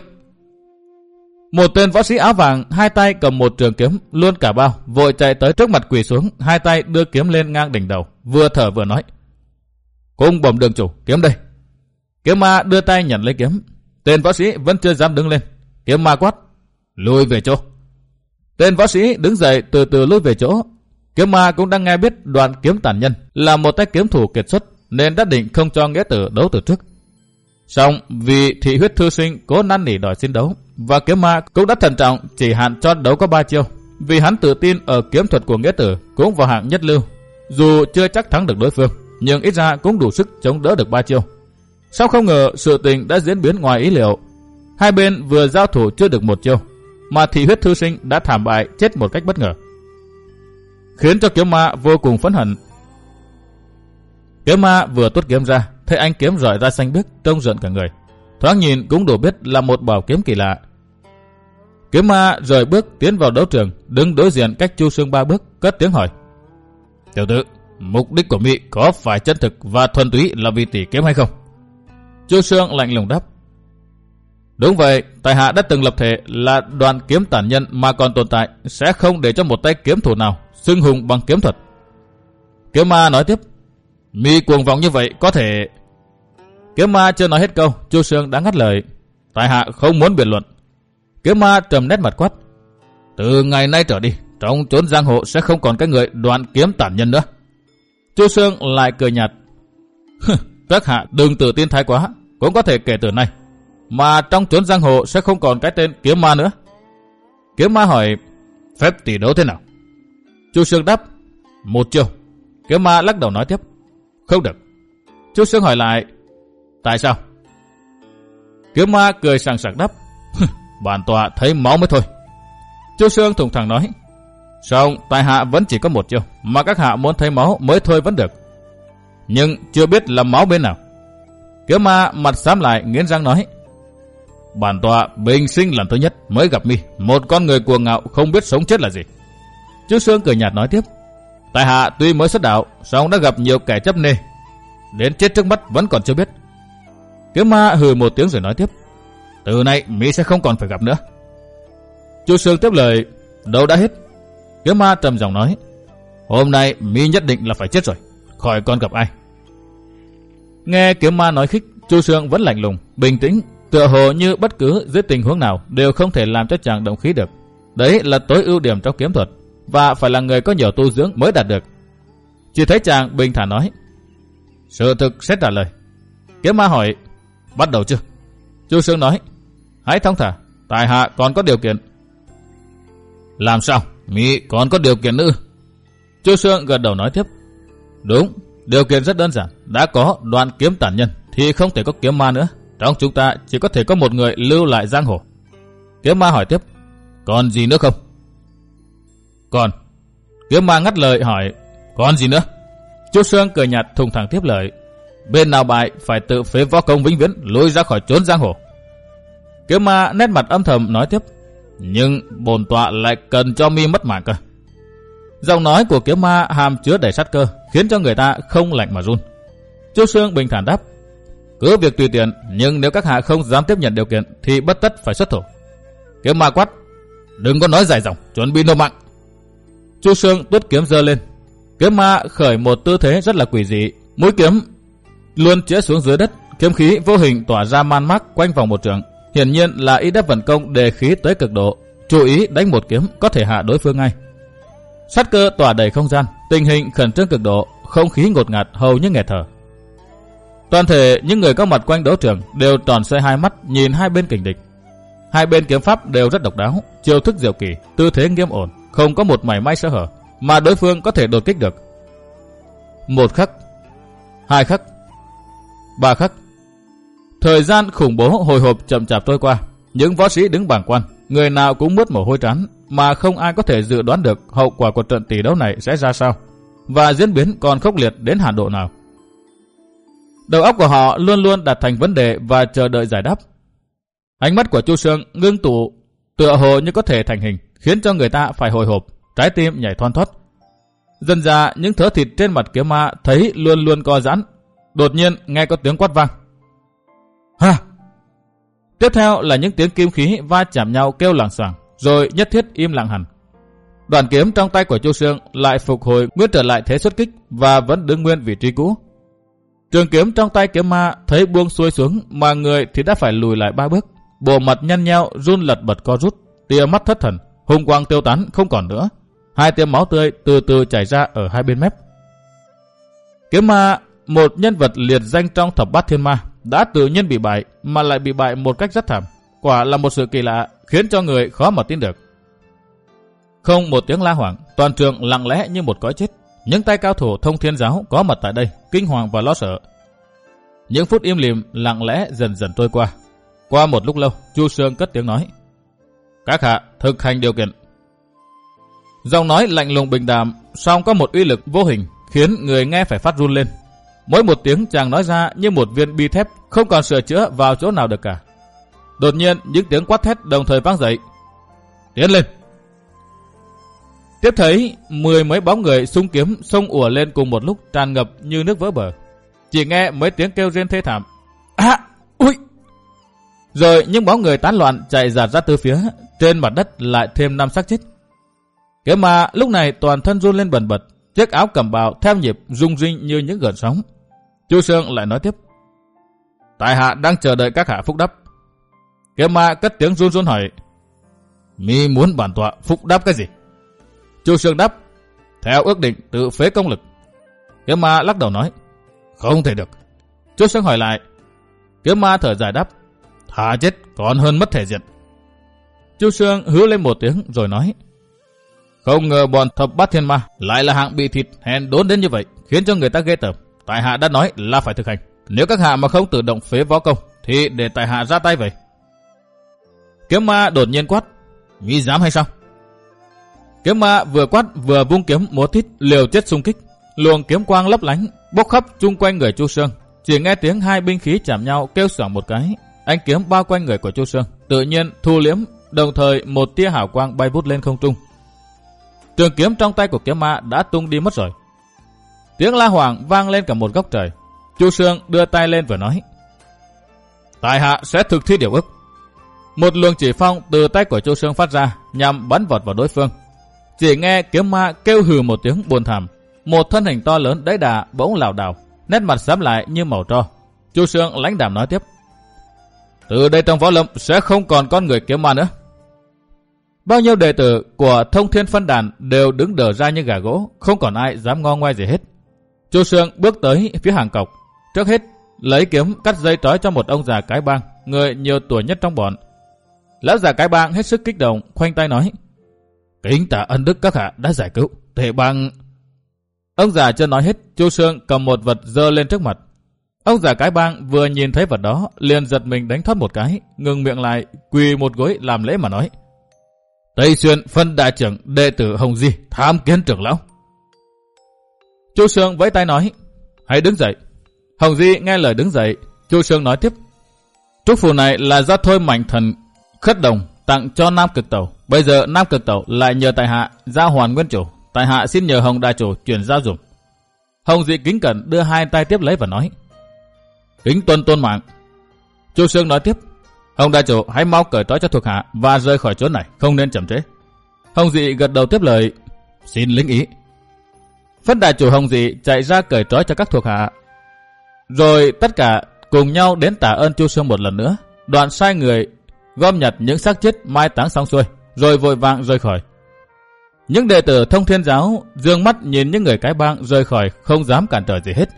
[SPEAKER 1] Một tên võ sĩ áo vàng hai tay cầm một trường kiếm luôn cả bao, vội chạy tới trước mặt quỳ xuống, hai tay đưa kiếm lên ngang đỉnh đầu, vừa thở vừa nói: cung bẩm đường chủ, kiếm đây. Kiếm ma đưa tay nhận lấy kiếm. Tên võ sĩ vẫn chưa dám đứng lên. Kiếm ma quát: lùi về chỗ. Tên võ sĩ đứng dậy từ từ lùi về chỗ. Kiếm ma cũng đang nghe biết Đoạn Kiếm Tàn Nhân là một tay kiếm thủ kiệt xuất, nên đã định không cho nghĩa tử đấu từ trước. Song vì Thị Huyết Thư Sinh cố năn nỉ đòi xin đấu, và kiếm ma cũng đã thận trọng chỉ hạn cho đấu có ba chiêu, vì hắn tự tin ở kiếm thuật của nghĩa tử cũng vào hạng nhất lưu. Dù chưa chắc thắng được đối phương, nhưng ít ra cũng đủ sức chống đỡ được ba chiêu. Sao không ngờ sự tình đã diễn biến ngoài ý liệu. Hai bên vừa giao thủ chưa được một chiêu, mà Thị Huyết Thư Sinh đã thảm bại chết một cách bất ngờ, khiến cho kiếm ma vô cùng phẫn hận. Kiếm ma vừa tuốt kiếm ra, thấy anh kiếm rọi ra xanh biếc, trông rợn cả người. Thoáng nhìn cũng đủ biết là một bảo kiếm kỳ lạ. Kiếm ma rời bước tiến vào đấu trường, đứng đối diện cách Chu Xương ba bước, cất tiếng hỏi: tiểu tử, mục đích của mỹ có phải chân thực và thuần túy là vì tỷ kiếm hay không? Chu Xương lạnh lùng đáp: đúng vậy, tại hạ đã từng lập thể là Đoạn Kiếm Tàn Nhân mà còn tồn tại, sẽ không để cho một tay kiếm thủ nào xưng hùng bằng kiếm thuật. Kiếm ma nói tiếp: mi cuồng vọng như vậy có thể... Kiếm ma chưa nói hết câu, Chu Xương đã ngắt lời: tại hạ không muốn biện luận. Kiếm ma trầm nét mặt quát: từ ngày nay trở đi, trong chốn giang hồ sẽ không còn cái người Đoạn Kiếm Tàn Nhân nữa. Chu Xương lại cười nhạt: các hạ đừng tự tin thái quá, cũng có thể kể từ nay mà trong chốn giang hồ sẽ không còn cái tên kiếm ma nữa. Kiếm ma hỏi: phép tỷ đấu thế nào? Chu Xương đáp: một chiêu. Kiếm ma lắc đầu nói tiếp: không được. Chu Xương hỏi lại: tại sao? Kiếm ma cười sảng sảng đáp: bản tọa thấy máu mới thôi. Chu Xương thủng thẳng nói: xong, tại hạ vẫn chỉ có một chiêu, mà các hạ muốn thấy máu mới thôi vẫn được, nhưng chưa biết là máu bên nào. Kiếm ma mặt xám lại nghiến răng nói: bản tọa bình sinh lần thứ nhất mới gặp mi, một con người cuồng ngạo không biết sống chết là gì. Chu Xương cười nhạt nói tiếp: tại hạ tuy mới xuất đạo, song đã gặp nhiều kẻ chấp nê, đến chết trước mắt vẫn còn chưa biết. Kiếm ma hừ một tiếng rồi nói tiếp: từ nay mi sẽ không còn phải gặp nữa. Chu Xương tiếp lời: đâu đã hết. Kiếm ma trầm giọng nói: hôm nay mi nhất định là phải chết rồi, khỏi còn gặp ai. Nghe kiếm ma nói khích, Chu Xương vẫn lạnh lùng, bình tĩnh, tựa hồ như bất cứ dưới tình huống nào đều không thể làm cho chàng động khí được. Đấy là tối ưu điểm trong kiếm thuật, và phải là người có nhiều tu dưỡng mới đạt được. Chỉ thấy chàng bình thản nói: sự thực sẽ trả lời. Kiếm ma hỏi: bắt đầu chưa? Chu Xương nói: hãy thong thả, tại hạ còn có điều kiện. Làm sao? Mỹ còn có điều kiện nữa? Chu Sương gật đầu nói tiếp. Đúng, điều kiện rất đơn giản. Đã có Đoạn Kiếm tản nhân thì không thể có Kiếm Ma nữa. Trong chúng ta chỉ có thể có một người lưu lại giang hồ. Kiếm Ma hỏi tiếp. Còn gì nữa không? Còn. Kiếm Ma ngắt lời hỏi. Còn gì nữa? Chu Sương cười nhạt thùng thẳng tiếp lời. Bên nào bại phải tự phế võ công vĩnh viễn, lùi ra khỏi chốn giang hồ. Kiếm Ma nét mặt âm thầm nói tiếp. Nhưng bổn tọa lại cần cho mi mất mạng cơ. Giọng nói của Kiếm Ma hàm chứa đầy sát cơ, khiến cho người ta không lạnh mà run. Chu Sương bình thản đáp. Cứ việc tùy tiện, nhưng nếu các hạ không dám tiếp nhận điều kiện thì bất tất phải xuất thủ. Kiếm Ma quát. Đừng có nói dài dòng, chuẩn bị nộp mạng. Chu Sương tuốt kiếm giơ lên. Kiếm Ma khởi một tư thế rất là quỷ dị, mũi kiếm luôn chĩa xuống dưới đất, kiếm khí vô hình tỏa ra man mác quanh vòng một trường. Hiển nhiên là y đã vận công đề khí tới cực độ, chú ý đánh một kiếm có thể hạ đối phương ngay. Sát cơ tỏa đầy không gian, tình hình khẩn trương cực độ, không khí ngột ngạt hầu như nghẹt thở. Toàn thể những người có mặt quanh đấu trường đều tròn xoay hai mắt nhìn hai bên kình địch. Hai bên kiếm pháp đều rất độc đáo, chiêu thức diệu kỳ, tư thế nghiêm ổn, không có một mảy may sơ hở mà đối phương có thể đột kích được. Một khắc, hai khắc, ba khắc. Thời gian khủng bố hồi hộp chậm chạp trôi qua. Những võ sĩ đứng bàng quan, người nào cũng mướt mồ hôi trán, mà không ai có thể dự đoán được hậu quả của trận tỷ đấu này sẽ ra sao, và diễn biến còn khốc liệt đến hạn độ nào. Đầu óc của họ luôn luôn đặt thành vấn đề và chờ đợi giải đáp. Ánh mắt của Chu Sương ngưng tụ, tựa hồ như có thể thành hình, khiến cho người ta phải hồi hộp, trái tim nhảy thoăn thoắt. Dần ra những thớ thịt trên mặt Kiếm Ma thấy luôn luôn co giãn. Đột nhiên nghe có tiếng quát vang. Ha! Tiếp theo là những tiếng kim khí va chạm nhau kêu loảng xoảng, rồi nhất thiết im lặng hẳn. Đoạn kiếm trong tay của Chu Sương lại phục hồi nguyên trở lại thế xuất kích và vẫn đứng nguyên vị trí cũ. Trường kiếm trong tay Kiếm Ma thấy buông xuôi xuống, mà người thì đã phải lùi lại ba bước, bộ mặt nhăn nheo, run lật bật co rút, tia mắt thất thần, hùng quang tiêu tán không còn nữa. Hai tia máu tươi từ từ chảy ra ở hai bên mép. Kiếm Ma, một nhân vật liệt danh trong thập bát thiên ma, đã tự nhiên bị bại, mà lại bị bại một cách rất thảm. Quả là một sự kỳ lạ, khiến cho người khó mà tin được. Không một tiếng la hoảng, toàn trường lặng lẽ như một cõi chết. Những tay cao thủ Thông Thiên giáo có mặt tại đây kinh hoàng và lo sợ. Những phút im lìm lặng lẽ dần dần trôi qua. Qua một lúc lâu, Chu Sương cất tiếng nói. Các hạ thực hành điều kiện. Giọng nói lạnh lùng bình đạm, song có một uy lực vô hình, khiến người nghe phải phát run lên. Mỗi một tiếng chàng nói ra như một viên bi thép, không còn sửa chữa vào chỗ nào được cả. Đột nhiên những tiếng quát thét đồng thời vang dậy. Tiến lên! Tiếp thấy mười mấy bóng người xung kiếm xông ùa lên cùng một lúc, tràn ngập như nước vỡ bờ. Chỉ nghe mấy tiếng kêu rên thê thảm. À! Ui! Rồi những bóng người tán loạn chạy dạt ra từ phía, trên mặt đất lại thêm năm xác chết. Kiếm Ma lúc này toàn thân run lên bần bật, chiếc áo cẩm bào theo nhịp rung rinh như những gợn sóng. Chu Sương lại nói tiếp. Tại hạ đang chờ đợi các hạ phúc đáp. Kiếm Ma cất tiếng run run hỏi. Mi muốn bản tọa phúc đáp cái gì? Chu Sương đáp. Theo ước định tự phế công lực. Kiếm Ma lắc đầu nói. Không thể được. Chu Sương hỏi lại. Kiếm Ma thở dài đáp. Thà chết còn hơn mất thể diện. Chu Sương hứa lên một tiếng rồi nói. Không ngờ bọn thập bát thiên ma lại là hạng bị thịt hèn đốn đến như vậy, khiến cho người ta ghê tởm. Tại hạ đã nói là phải thực hành. Nếu các hạ mà không tự động phế võ công thì để tại hạ ra tay vậy. Kiếm Ma đột nhiên quát. Mi dám hay sao? Kiếm Ma vừa quát vừa vung kiếm múa tít liều chết xung kích. Luồng kiếm quang lấp lánh bốc khắp chung quanh người Chu Sương. Chỉ nghe tiếng hai binh khí chạm nhau kêu xoảng một cái. Ánh kiếm bao quanh người của Chu Sương tự nhiên thu liễm, đồng thời một tia hào quang bay vút lên không trung. Trường kiếm trong tay của Kiếm Ma đã tung đi mất rồi. Tiếng la hoảng vang lên cả một góc trời. Chu Sương đưa tay lên và nói. Tại hạ sẽ thực thi điều ước. Một luồng chỉ phong từ tay của Chu Sương phát ra, nhằm bắn vọt vào đối phương. Chỉ nghe Kiếm Ma kêu hừ một tiếng buồn thảm. Một thân hình to lớn đẫy đà bỗng lảo đảo, nét mặt xám lại như màu tro. Chu Sương lãnh đạm nói tiếp. Từ đây trong võ lâm sẽ không còn con người Kiếm Ma nữa. Bao nhiêu đệ tử của Thông Thiên Phân Đàn đều đứng đờ ra như gà gỗ, không còn ai dám ngo ngoe gì hết. Chu Sương bước tới phía hàng cọc, trước hết lấy kiếm cắt dây trói cho một ông già cái bang, người nhiều tuổi nhất trong bọn. Lão già cái bang hết sức kích động, khoanh tay nói: Kính tạ ân đức các hạ đã giải cứu. Tề bang... Ông già chưa nói hết, Chu Sương cầm một vật giơ lên trước mặt. Ông già cái bang vừa nhìn thấy vật đó, liền giật mình đánh thoát một cái, ngừng miệng lại, quỳ một gối làm lễ mà nói: Tây Xuyên phân đại trưởng đệ tử Hồng Di tham kiến trưởng lão. Chu Sương vẫy tay nói: Hãy đứng dậy. Hồng Di nghe lời đứng dậy. Chu Sương nói tiếp: Trúc phù này là do Thôi Mạnh Thần Khất Đồng tặng cho Nam Cực Tẩu. Bây giờ Nam Cực Tẩu lại nhờ tại hạ giao hoàn nguyên chủ. Tại hạ xin nhờ Hồng đại chủ chuyển giao dùm. Hồng Di kính cẩn đưa hai tay tiếp lấy và nói: Kính tuân tôn mạng. Chu Sương nói tiếp: Hồng đại chủ hãy mau cởi trói cho thuộc hạ và rời khỏi chỗ này, không nên chậm trễ. Hồng Dị gật đầu tiếp lời: Xin lĩnh ý. Phân đại chủ Hồng Dị chạy ra cởi trói cho các thuộc hạ, rồi tất cả cùng nhau đến tạ ơn Chu Sương một lần nữa. Đoạn sai người gom nhặt những xác chết mai táng xong xuôi, rồi vội vàng rời khỏi. Những đệ tử Thông Thiên giáo dương mắt nhìn những người cái bang rời khỏi, không dám cản trở gì hết.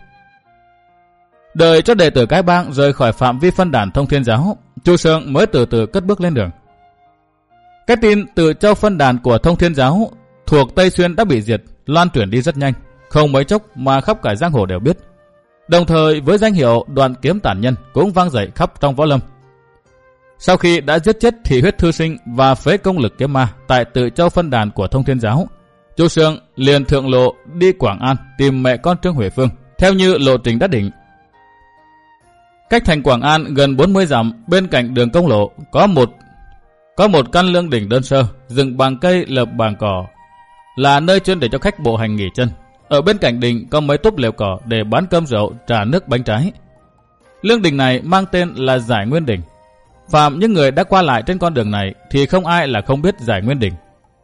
[SPEAKER 1] Đợi cho đệ tử cái bang rời khỏi phạm vi phân đàn Thông Thiên giáo, Chu Sương mới từ từ cất bước lên đường. Cái tin từ châu phân đàn của Thông Thiên giáo thuộc Tây Xuyên đã bị diệt loan truyền đi rất nhanh, không mấy chốc mà khắp cả giang hồ đều biết. Đồng thời với danh hiệu Đoạn Kiếm Tản Nhân cũng vang dậy khắp trong võ lâm. Sau khi đã giết chết Thị Huyết Thư Sinh và phế công lực kiếm ma tại Tự Châu phân đàn của Thông Thiên giáo, Chu Sương liền thượng lộ đi Quảng An tìm mẹ con Trương Huệ Phương theo như lộ trình đã định. Cách thành Quảng An gần bốn mươi dặm, bên cạnh đường công lộ có một có một căn lương đình đơn sơ, dựng bằng cây lợp bằng cỏ, là nơi chuyên để cho khách bộ hành nghỉ chân. Ở bên cạnh đình có mấy túp lều cỏ để bán cơm rượu, trà nước bánh trái. Lương đình này mang tên là Giải Nguyên Đình. Phạm những người đã qua lại trên con đường này thì không ai là không biết Giải Nguyên Đình.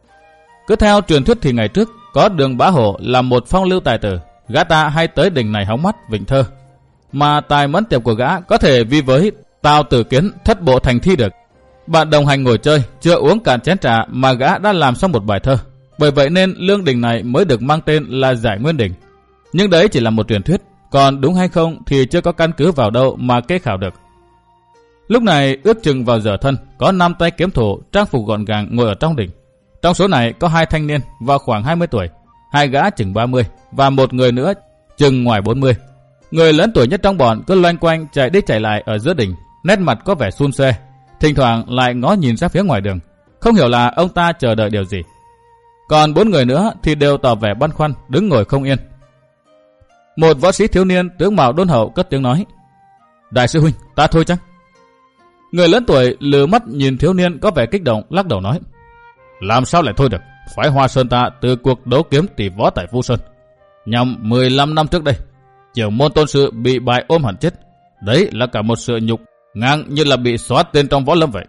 [SPEAKER 1] Cứ theo truyền thuyết thì ngày trước có Đường Bá Hổ là một phong lưu tài tử, gã ta hay tới đình này hóng mắt vịnh thơ, mà tài mẫn tiệp của gã có thể vi với Tào Tử Kiến thất bộ thành thi được. Bạn đồng hành ngồi chơi, chưa uống cạn chén trà mà gã đã làm xong một bài thơ. Bởi vậy nên lương đình này mới được mang tên là Giải Nguyên Đình. Nhưng đấy chỉ là một truyền thuyết, còn đúng hay không thì chưa có căn cứ vào đâu mà kê khảo được. Lúc này ước chừng vào giờ thân, có năm tay kiếm thủ trang phục gọn gàng ngồi ở trong đình. Trong số này có hai thanh niên vào khoảng hai mươi tuổi, hai gã chừng ba mươi và một người nữa chừng ngoài bốn mươi. Người lớn tuổi nhất trong bọn cứ loanh quanh chạy đi chạy lại ở giữa đình, nét mặt có vẻ xun xoe, thỉnh thoảng lại ngó nhìn ra phía ngoài đường, không hiểu là ông ta chờ đợi điều gì. Còn bốn người nữa thì đều tỏ vẻ băn khoăn, đứng ngồi không yên. Một võ sĩ thiếu niên tướng mạo đôn hậu cất tiếng nói: Đại sư huynh, ta thôi chăng? Người lớn tuổi lừ mắt nhìn thiếu niên có vẻ kích động, lắc đầu nói: Làm sao lại thôi được? Phái Hoa Sơn ta từ cuộc đấu kiếm tỷ võ tại Vu Sơn, nhằm mười lăm năm trước đây, trưởng môn tôn sư bị bại ôm hẳn chết. Đấy là cả một sự nhục, ngang như là bị xóa tên trong võ lâm vậy.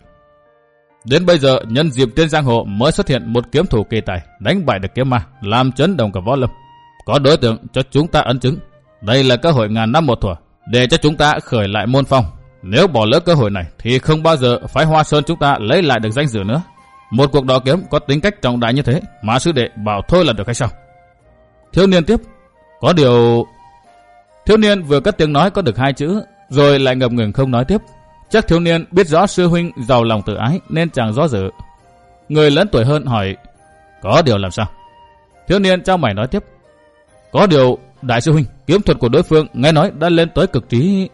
[SPEAKER 1] Đến bây giờ nhân dịp trên giang hồ mới xuất hiện một kiếm thủ kỳ tài đánh bại được kiếm ma, làm chấn động cả võ lâm. Có đối tượng cho chúng ta ấn chứng. Đây là cơ hội ngàn năm một thuở để cho chúng ta khởi lại môn phong. Nếu bỏ lỡ cơ hội này thì không bao giờ phái Hoa Sơn chúng ta lấy lại được danh dự nữa. Một cuộc đọ kiếm có tính cách trọng đại như thế mà sư đệ bảo thôi là được hay sao? Thiếu niên tiếp: Có điều... Thiếu niên vừa cất tiếng nói có được hai chữ rồi lại ngập ngừng không nói tiếp. Chắc thiếu niên biết rõ sư huynh giàu lòng tự ái nên chẳng rõ dự. Người lớn tuổi hơn hỏi: Có điều làm sao? Thiếu niên trao mày nói tiếp: Có điều đại sư huynh, kiếm thuật của đối phương nghe nói đã lên tới cực trí.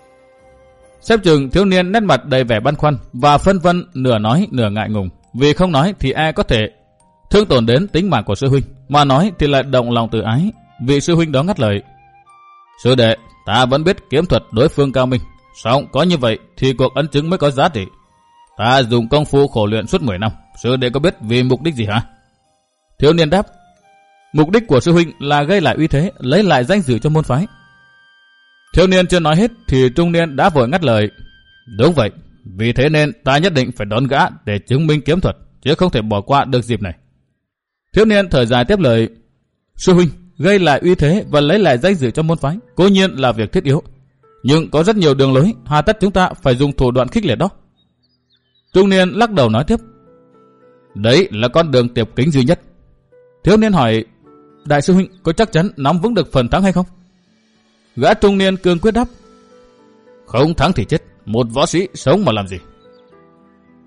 [SPEAKER 1] Xếp chừng thiếu niên nét mặt đầy vẻ băn khoăn và phân vân, nửa nói nửa ngại ngùng, vì không nói thì ai có thể thương tổn đến tính mạng của sư huynh, mà nói thì lại động lòng tự ái. Vị sư huynh đó ngắt lời: Sư đệ, ta vẫn biết kiếm thuật đối phương cao minh, song có như vậy thì cuộc ấn chứng mới có giá trị. Ta dùng công phu khổ luyện suốt mười năm, sư đệ có biết vì mục đích gì hả? Thiếu niên đáp: Mục đích của sư huynh là gây lại uy thế, lấy lại danh dự cho môn phái. Thiếu niên chưa nói hết thì trung niên đã vội ngắt lời: Đúng vậy, vì thế nên ta nhất định phải đón gã để chứng minh kiếm thuật, chứ không thể bỏ qua được dịp này. Thiếu niên thở dài tiếp lời: Sư huynh, gây lại uy thế và lấy lại danh dự cho môn phái cố nhiên là việc thiết yếu, nhưng có rất nhiều đường lối, hà tất chúng ta phải dùng thủ đoạn khích liệt đó. Trung niên lắc đầu nói tiếp: Đấy là con đường tiệp kính duy nhất. Thiếu niên hỏi: Đại sư huynh có chắc chắn nắm vững được phần thắng hay không? Gã trung niên cương quyết đáp: Không thắng thì chết, một võ sĩ sống mà làm gì?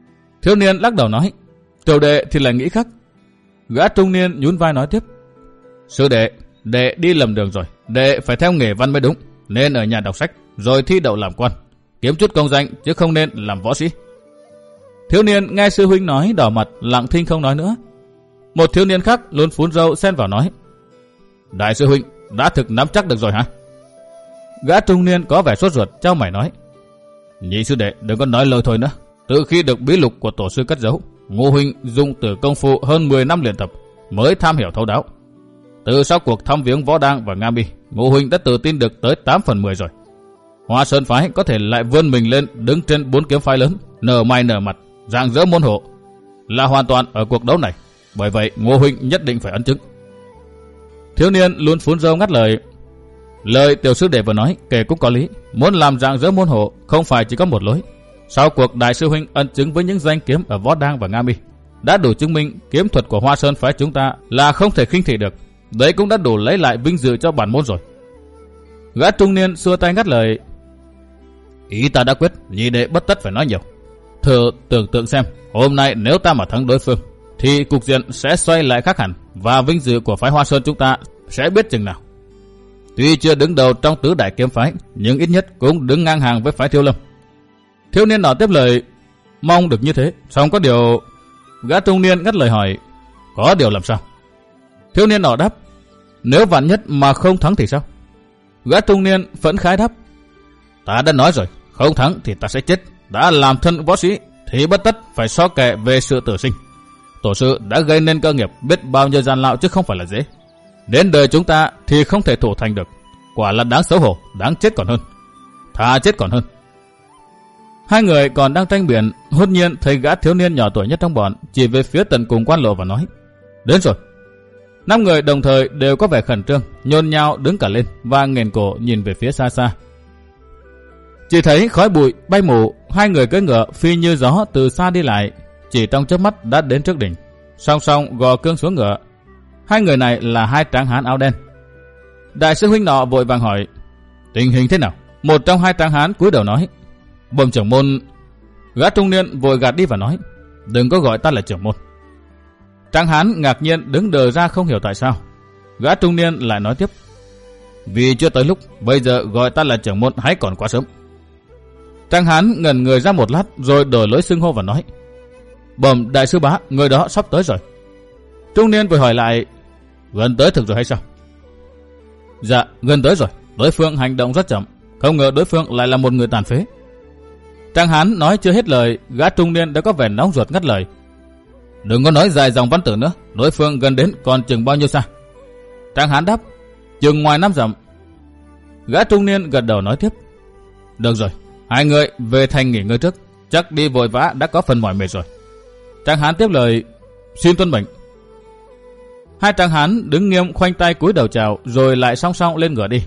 [SPEAKER 1] Thiếu niên lắc đầu nói, tiểu đệ thì lại nghĩ khác. Gã trung niên nhún vai nói tiếp, sư đệ, đệ đi lầm đường rồi, đệ phải theo nghề văn mới đúng, nên ở nhà đọc sách, rồi thi đậu làm quan, kiếm chút công danh chứ không nên làm võ sĩ. Thiếu niên nghe sư huynh nói đỏ mặt, lặng thinh không nói nữa. Một thiếu niên khác luôn phun râu xen vào nói, đại sư huynh đã thực nắm chắc được rồi hả? Gã trung niên có vẻ sốt ruột, chau mày nói, nhị sư đệ đừng có nói lời thôi nữa. Từ khi được bí lục của tổ sư cất giấu, Ngô huynh dùng từ công phu hơn mười năm luyện tập mới tham hiểu thấu đáo. Từ sau cuộc thăm viếng Võ Đang và Nga Mi, Ngô huynh đã tự tin được tới tám phần mười rồi. Hoa Sơn phái có thể lại vươn mình lên đứng trên bốn kiếm phái lớn, nở mày nở mặt, rạng rỡ môn hộ, là hoàn toàn ở cuộc đấu này. Bởi vậy Ngô huynh nhất định phải ấn chứng. Thiếu niên luôn phun râu ngắt lời, lời tiểu sư đệ vừa nói kể cũng có lý. Muốn làm rạng rỡ môn hộ không phải chỉ có một lối. Sau cuộc đại sư huynh ấn chứng với những danh kiếm ở Võ Đang và Nga Mi, đã đủ chứng minh kiếm thuật của Hoa Sơn phái chúng ta là không thể khinh thị được. Đấy cũng đã đủ lấy lại vinh dự cho bản môn rồi. Gã trung niên xua tay ngắt lời, ý ta đã quyết, nhị đệ bất tất phải nói nhiều. Thử tưởng tượng xem, hôm nay nếu ta mà thắng đối phương, thì cục diện sẽ xoay lại khác hẳn, và vinh dự của phái Hoa Sơn chúng ta sẽ biết chừng nào. Tuy chưa đứng đầu trong tứ đại kiếm phái, nhưng ít nhất cũng đứng ngang hàng với phái Thiếu Lâm. Thiếu niên nọ tiếp lời, mong được như thế, song có điều. Gã trung niên ngắt lời hỏi, có điều làm sao? Thiếu niên nọ đáp, nếu vạn nhất mà không thắng thì sao? Gã trung niên phẫn khái đáp, ta đã nói rồi, không thắng thì ta sẽ chết. Đã làm thân võ sĩ thì bất tất phải so kè về sự tử sinh. Tổ sư đã gây nên cơ nghiệp biết bao nhiêu gian lạo chứ không phải là dễ. Đến đời chúng ta thì không thể thủ thành được. Quả là đáng xấu hổ, đáng chết còn hơn. Thà chết còn hơn. Hai người còn đang tranh biện, hốt nhiên thấy gã thiếu niên nhỏ tuổi nhất trong bọn chỉ về phía tận cùng quan lộ và nói, đến rồi. Năm người đồng thời đều có vẻ khẩn trương, nhôn nhao đứng cả lên và nghền cổ nhìn về phía xa xa. Chỉ thấy khói bụi bay mù, hai người cưỡi ngựa phi như gió từ xa đi lại, chỉ trong chớp mắt đã đến trước đỉnh, song song gò cương xuống ngựa. Hai người này là hai tráng hán áo đen. Đại sư huynh nọ vội vàng hỏi, tình hình thế nào? Một trong hai tráng hán cúi đầu nói, bẩm trưởng môn. Gã trung niên vội gạt đi và nói, đừng có gọi ta là trưởng môn. Tráng hán ngạc nhiên đứng đờ ra không hiểu tại sao. Gã trung niên lại nói tiếp, vì chưa tới lúc, bây giờ gọi ta là trưởng môn hãy còn quá sớm. Tráng hán ngẩn người ra một lát rồi đổi lối xưng hô và nói, bẩm đại sư bá, người đó sắp tới rồi. Trung niên vội hỏi lại, gần tới thực rồi hay sao? Dạ, gần tới rồi. Đối phương hành động rất chậm, không ngờ đối phương lại là một người tàn phế. Tráng hán nói chưa hết lời, gã trung niên đã có vẻ nóng ruột ngắt lời, đừng có nói dài dòng văn tử nữa, đối phương gần đến còn chừng bao nhiêu xa? Tráng hán đáp, chừng ngoài năm dặm. Gã trung niên gật đầu nói tiếp, được rồi, hai người về thành nghỉ ngơi trước, chắc đi vội vã đã có phần mỏi mệt rồi. Tráng hán tiếp lời, xin tuân mệnh. Hai tráng hán đứng nghiêm khoanh tay cúi đầu chào, rồi lại song song lên ngựa đi.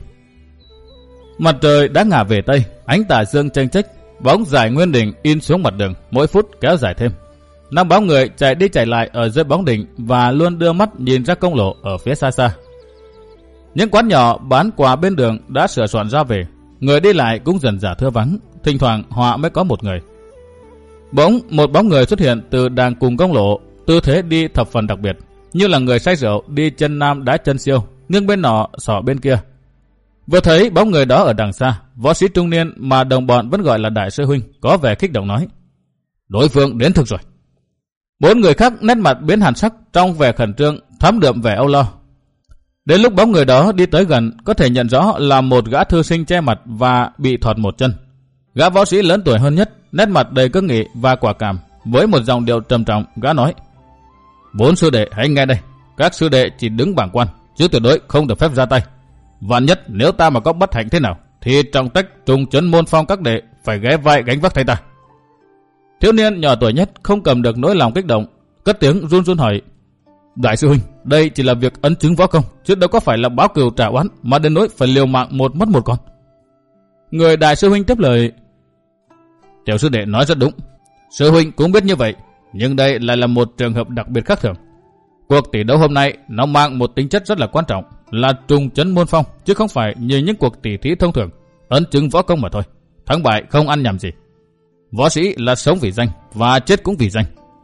[SPEAKER 1] Mặt trời đã ngả về tây, ánh tà dương chênh chếch, bóng dài nguyên đỉnh in xuống mặt đường, mỗi phút kéo dài thêm. Năm bóng người chạy đi chạy lại ở dưới bóng đỉnh và luôn đưa mắt nhìn ra công lộ ở phía xa xa. Những quán nhỏ bán quà bên đường đã sửa soạn ra về, người đi lại cũng dần dả thưa vắng, thỉnh thoảng họ mới có một người. Bỗng một bóng người xuất hiện từ đàng cùng công lộ, tư thế đi thập phần đặc biệt, như là người say rượu đi chân nam đá chân siêu, nghiêng bên nọ sọ bên kia. Vừa thấy bóng người đó ở đằng xa, võ sĩ trung niên mà đồng bọn vẫn gọi là đại sư huynh có vẻ kích động nói, đối phương đến thực rồi. Bốn người khác nét mặt biến hàn sắc trong vẻ khẩn trương, thấm đượm vẻ âu lo. Đến lúc bóng người đó đi tới gần, có thể nhận rõ là một gã thư sinh che mặt và bị thọt một chân. Gã võ sĩ lớn tuổi hơn nhất, nét mặt đầy cương nghị và quả cảm, với một giọng điệu trầm trọng, gã nói, bốn sư đệ hãy nghe đây, các sư đệ chỉ đứng bảng quan, chứ tuyệt đối không được phép ra tay. Vạn nhất nếu ta mà có bất hạnh thế nào, thì trọng trách trùng trấn môn phong các đệ phải ghé vai gánh vác thay ta. Thiếu niên nhỏ tuổi nhất không cầm được nỗi lòng kích động, cất tiếng run run hỏi, đại sư huynh, đây chỉ là việc ấn chứng võ công, chứ đâu có phải là báo cừu trả oán mà đến nỗi phải liều mạng một mất một con. Người đại sư huynh tiếp lời, tiểu sư đệ nói rất đúng, sư huynh cũng biết như vậy, nhưng đây lại là một trường hợp đặc biệt khác thường. Cuộc tỷ đấu hôm nay nó mang một tính chất rất là quan trọng, là trùng trấn môn phong, chứ không phải như những cuộc tỷ thí thông thường, ấn chứng võ công mà thôi. Thắng bại không ăn nhầm gì. Võ sĩ là sống vì danh và chết cũng vì danh.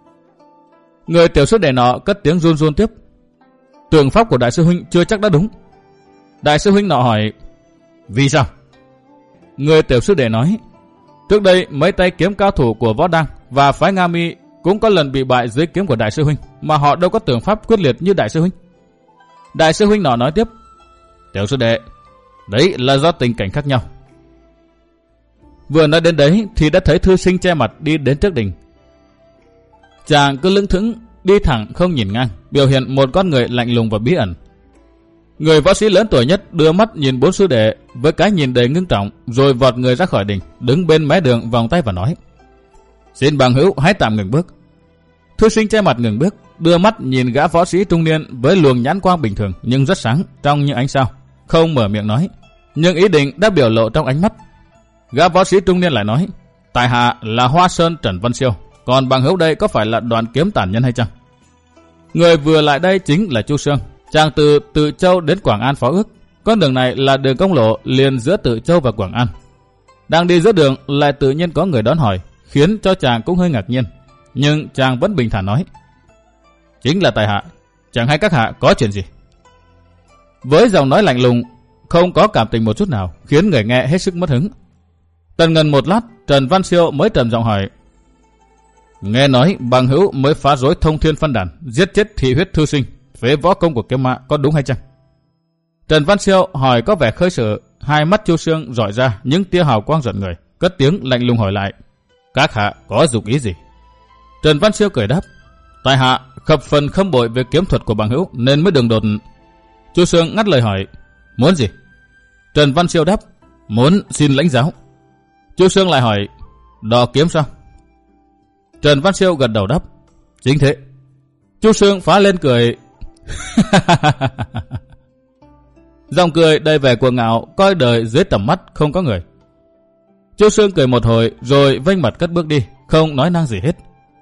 [SPEAKER 1] Người tiểu sư đệ nọ cất tiếng run run tiếp. Tượng pháp của đại sư huynh chưa chắc đã đúng. Đại sư huynh nọ hỏi, vì sao? Người tiểu sư đệ nói, trước đây mấy tay kiếm cao thủ của Võ Đăng và phái Nga Mi cũng có lần bị bại dưới kiếm của đại sư huynh, mà họ đâu có tượng pháp quyết liệt như đại sư huynh. Đại sư huynh nọ nói tiếp, tiểu sư đệ, đấy là do tình cảnh khác nhau. Vừa nói đến đấy thì đã thấy thư sinh che mặt đi đến trước đình. Chàng cứ lững thững đi thẳng không nhìn ngang, biểu hiện một con người lạnh lùng và bí ẩn. Người võ sĩ lớn tuổi nhất đưa mắt nhìn bốn sư đệ với cái nhìn đầy ngưng trọng, rồi vọt người ra khỏi đình, đứng bên mé đường vòng tay và nói, xin bằng hữu hãy tạm ngừng bước. Thư sinh che mặt ngừng bước, đưa mắt nhìn gã võ sĩ trung niên với luồng nhãn quang bình thường nhưng rất sáng trong những ánh sao, không mở miệng nói, nhưng ý định đã biểu lộ trong ánh mắt. Gã võ sĩ trung niên lại nói, tại hạ là Hoa Sơn Trần Văn Siêu, còn bằng hữu đây có phải là Đoàn Kiếm Tản Nhân hay chăng? Người vừa lại đây chính là Chu Sương. Chàng từ Tự Châu đến Quảng An phó ước, con đường này là đường công lộ liền giữa Tự Châu và Quảng An. Đang đi giữa đường lại tự nhiên có người đón hỏi, khiến cho chàng cũng hơi ngạc nhiên, nhưng chàng vẫn bình thản nói, chính là tại hạ, chẳng hay các hạ có chuyện gì? Với giọng nói lạnh lùng, không có cảm tình một chút nào, khiến người nghe hết sức mất hứng. Tần ngần một lát, Trần Văn Siêu mới trầm giọng hỏi, nghe nói bằng hữu mới phá rối Thông Thiên Phân Đàn, giết chết thị huyết thư sinh, phế võ công của kiếm mã, có đúng hay chăng? Trần Văn Siêu hỏi có vẻ khơi sự, hai mắt Chu Sương rọi ra những tia hào quang giận người, cất tiếng lạnh lùng hỏi lại, các hạ có dục ý gì? Trần Văn Siêu cười đáp, tại hạ khập phần khâm bội về kiếm thuật của bằng hữu nên mới đường đột. Chu Sương ngắt lời hỏi, muốn gì? Trần Văn Siêu đáp, muốn xin lãnh giáo. Chu Sương lại hỏi, đò kiếm sao? Trần Văn Siêu gật đầu đáp, chính thế. Chu Sương phá lên cười. Dòng cười đầy vẻ cuồng ngạo, coi đời dưới tầm mắt không có người. Chu Sương cười một hồi rồi vênh mặt cất bước đi, không nói năng gì hết.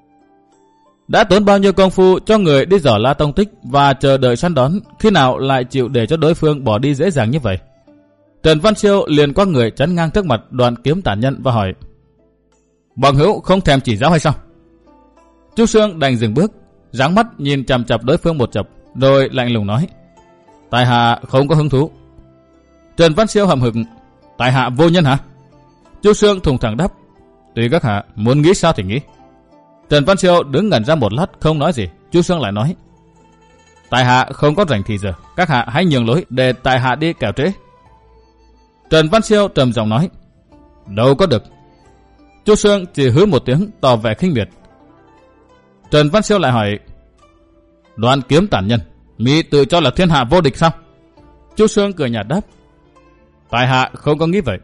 [SPEAKER 1] Đã tốn bao nhiêu công phu cho người đi dò la tông tích và chờ đợi săn đón, khi nào lại chịu để cho đối phương bỏ đi dễ dàng như vậy? Trần Văn Siêu liền qua người chắn ngang trước mặt Đoàn Kiếm Tản Nhân và hỏi, bằng hữu không thèm chỉ giáo hay sao? Chu Sương đành dừng bước, giáng mắt nhìn chằm chằm đối phương một chập, rồi lạnh lùng nói, tại hạ không có hứng thú. Trần Văn Siêu hậm hực, tại hạ vô nhân hả? Chu Sương thùng thẳng đáp, tùy các hạ muốn nghĩ sao thì nghĩ. Trần Văn Siêu đứng ngẩn ra một lát không nói gì. Chu Sương lại nói, tại hạ không có rảnh thì giờ, các hạ hãy nhường lối để tại hạ đi kẻo trễ. Trần Văn Siêu trầm giọng nói, đâu có được. Chu Sương chỉ hứ một tiếng tỏ vẻ khinh miệt. Trần Văn Siêu lại hỏi, Đoàn Kiếm Tản Nhân, mỹ tự cho là thiên hạ vô địch sao? Chu Sương cười nhạt đáp, tại hạ không có nghĩ vậy.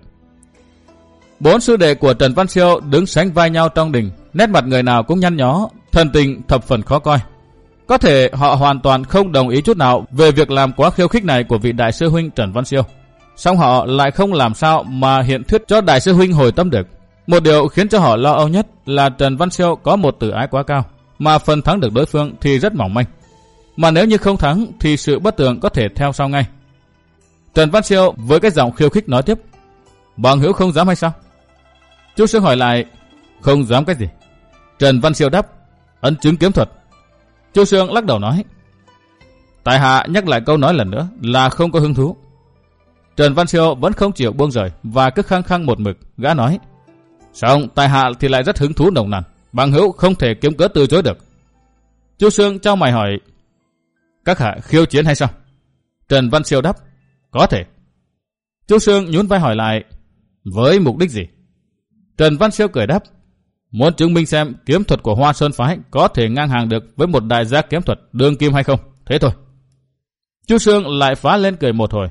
[SPEAKER 1] Bốn sư đệ của Trần Văn Siêu đứng sánh vai nhau trong đình, nét mặt người nào cũng nhăn nhó, thần tình thập phần khó coi. Có thể họ hoàn toàn không đồng ý chút nào về việc làm quá khiêu khích này của vị đại sư huynh Trần Văn Siêu, song họ lại không làm sao mà hiện thuyết cho đại sư huynh hồi tâm được. Một điều khiến cho họ lo âu nhất là Trần Văn Siêu có một tự ái quá cao, mà phần thắng được đối phương thì rất mỏng manh. Mà nếu như không thắng thì sự bất tường có thể theo sau ngay. Trần Văn Siêu với cái giọng khiêu khích nói tiếp, bằng hữu không dám hay sao? Chu Sương hỏi lại, không dám cái gì? Trần Văn Siêu đáp, ấn chứng kiếm thuật. Chu Sương lắc đầu nói, tại hạ nhắc lại câu nói lần nữa là không có hứng thú. Trần Văn Siêu vẫn không chịu buông rời và cứ khăng khăng một mực. Gã nói, xong tại hạ thì lại rất hứng thú nồng nàn, bằng hữu không thể kiếm cớ từ chối được. Chu Sương trao mày hỏi, các hạ khiêu chiến hay sao? Trần Văn Siêu đáp, có thể. Chu Sương nhún vai hỏi lại, với mục đích gì? Trần Văn Siêu cười đáp, muốn chứng minh xem kiếm thuật của Hoa Sơn phái có thể ngang hàng được với một đại gia kiếm thuật đương kim hay không, thế thôi. Chu Sương lại phá lên cười một hồi.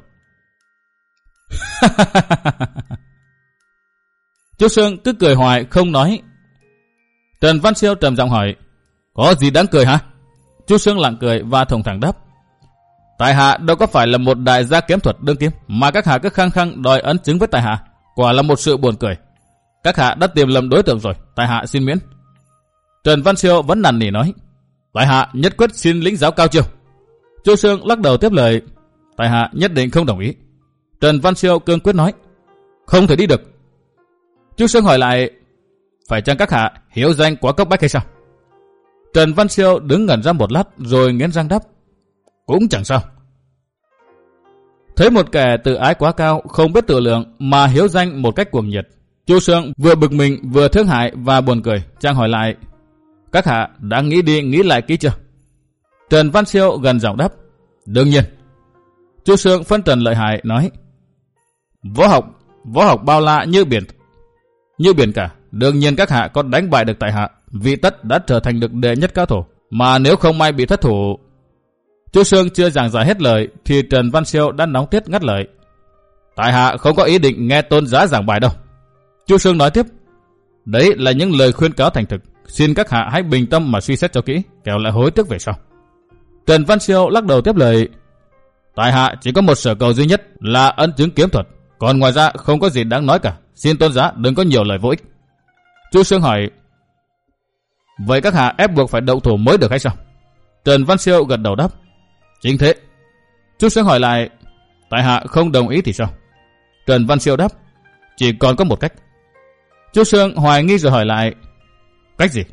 [SPEAKER 1] Chu Sương cứ cười hoài không nói. Trần Văn Siêu trầm giọng hỏi, có gì đáng cười hả? Chu Sương lặng cười và thùng thẳng đáp, tại hạ đâu có phải là một đại gia kiếm thuật đương kim mà các hạ cứ khăng khăng đòi ấn chứng với tại hạ, quả là một sự buồn cười. Các hạ đã tìm lầm đối tượng rồi, tại hạ xin miễn. Trần Văn Siêu vẫn nằn nỉ nói, tại hạ nhất quyết xin lĩnh giáo cao chiêu. Chu Sương lắc đầu tiếp lời, tại hạ nhất định không đồng ý. Trần Văn Siêu cương quyết nói, không thể đi được. Chu Sương hỏi lại, phải chăng các hạ hiếu danh quá cấp bách hay sao? Trần Văn Siêu đứng ngẩn ra một lát rồi nghiến răng đáp. Cũng chẳng sao. Thấy một kẻ tự ái quá cao, không biết tự lượng mà hiếu danh một cách cuồng nhiệt, Chu Sương vừa bực mình vừa thương hại và buồn cười, chàng hỏi lại. Các hạ đã nghĩ đi nghĩ lại kỹ chưa? Trần Văn Siêu gần giọng đáp. Đương nhiên. Chu Sương phân trần lợi hại nói. Võ học, võ học bao la như biển, như biển cả. Đương nhiên các hạ có đánh bại được tại hạ, vị tất đã trở thành được đệ nhất cao thủ. Mà nếu không may bị thất thủ... Chu Sương chưa giảng giải hết lời thì Trần Văn Siêu đã nóng tiết ngắt lời. Tại hạ không có ý định nghe tôn giá giảng bài đâu. Chu Sương nói tiếp. Đấy là những lời khuyên cáo thành thực. Xin các hạ hãy bình tâm mà suy xét cho kỹ, kẻo lại hối tiếc về sau. Trần Văn Siêu lắc đầu tiếp lời. Tại hạ chỉ có một sở cầu duy nhất là ân chứng kiếm thuật. Còn ngoài ra không có gì đáng nói cả. Xin tôn giá đừng có nhiều lời vô ích. Chu Sương hỏi. Vậy các hạ ép buộc phải động thủ mới được hay sao? Trần Văn Siêu gật đầu đáp. Chính thế. Chu Sương hỏi lại. Tại hạ không đồng ý thì sao? Trần Văn Siêu đáp. Chỉ còn có một cách. Chu Sương hoài nghi rồi hỏi lại. Cách gì?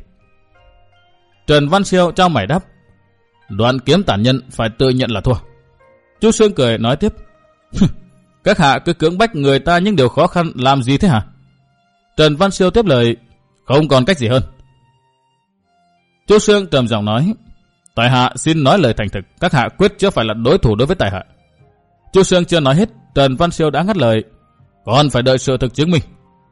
[SPEAKER 1] Trần Văn Siêu trao mày đáp. Đoạn kiếm tản nhân phải tự nhận là thua. Chu Sương cười nói tiếp. Các hạ cứ cưỡng bách người ta những điều khó khăn làm gì thế hả? Trần Văn Siêu tiếp lời. Không còn cách gì hơn. Chu Sương trầm giọng nói. Tại hạ xin nói lời thành thực, các hạ quyết chưa phải là đối thủ đối với tại hạ. Chu Sương chưa nói hết, Trần Văn Siêu đã ngắt lời. Còn phải đợi sự thực chứng minh.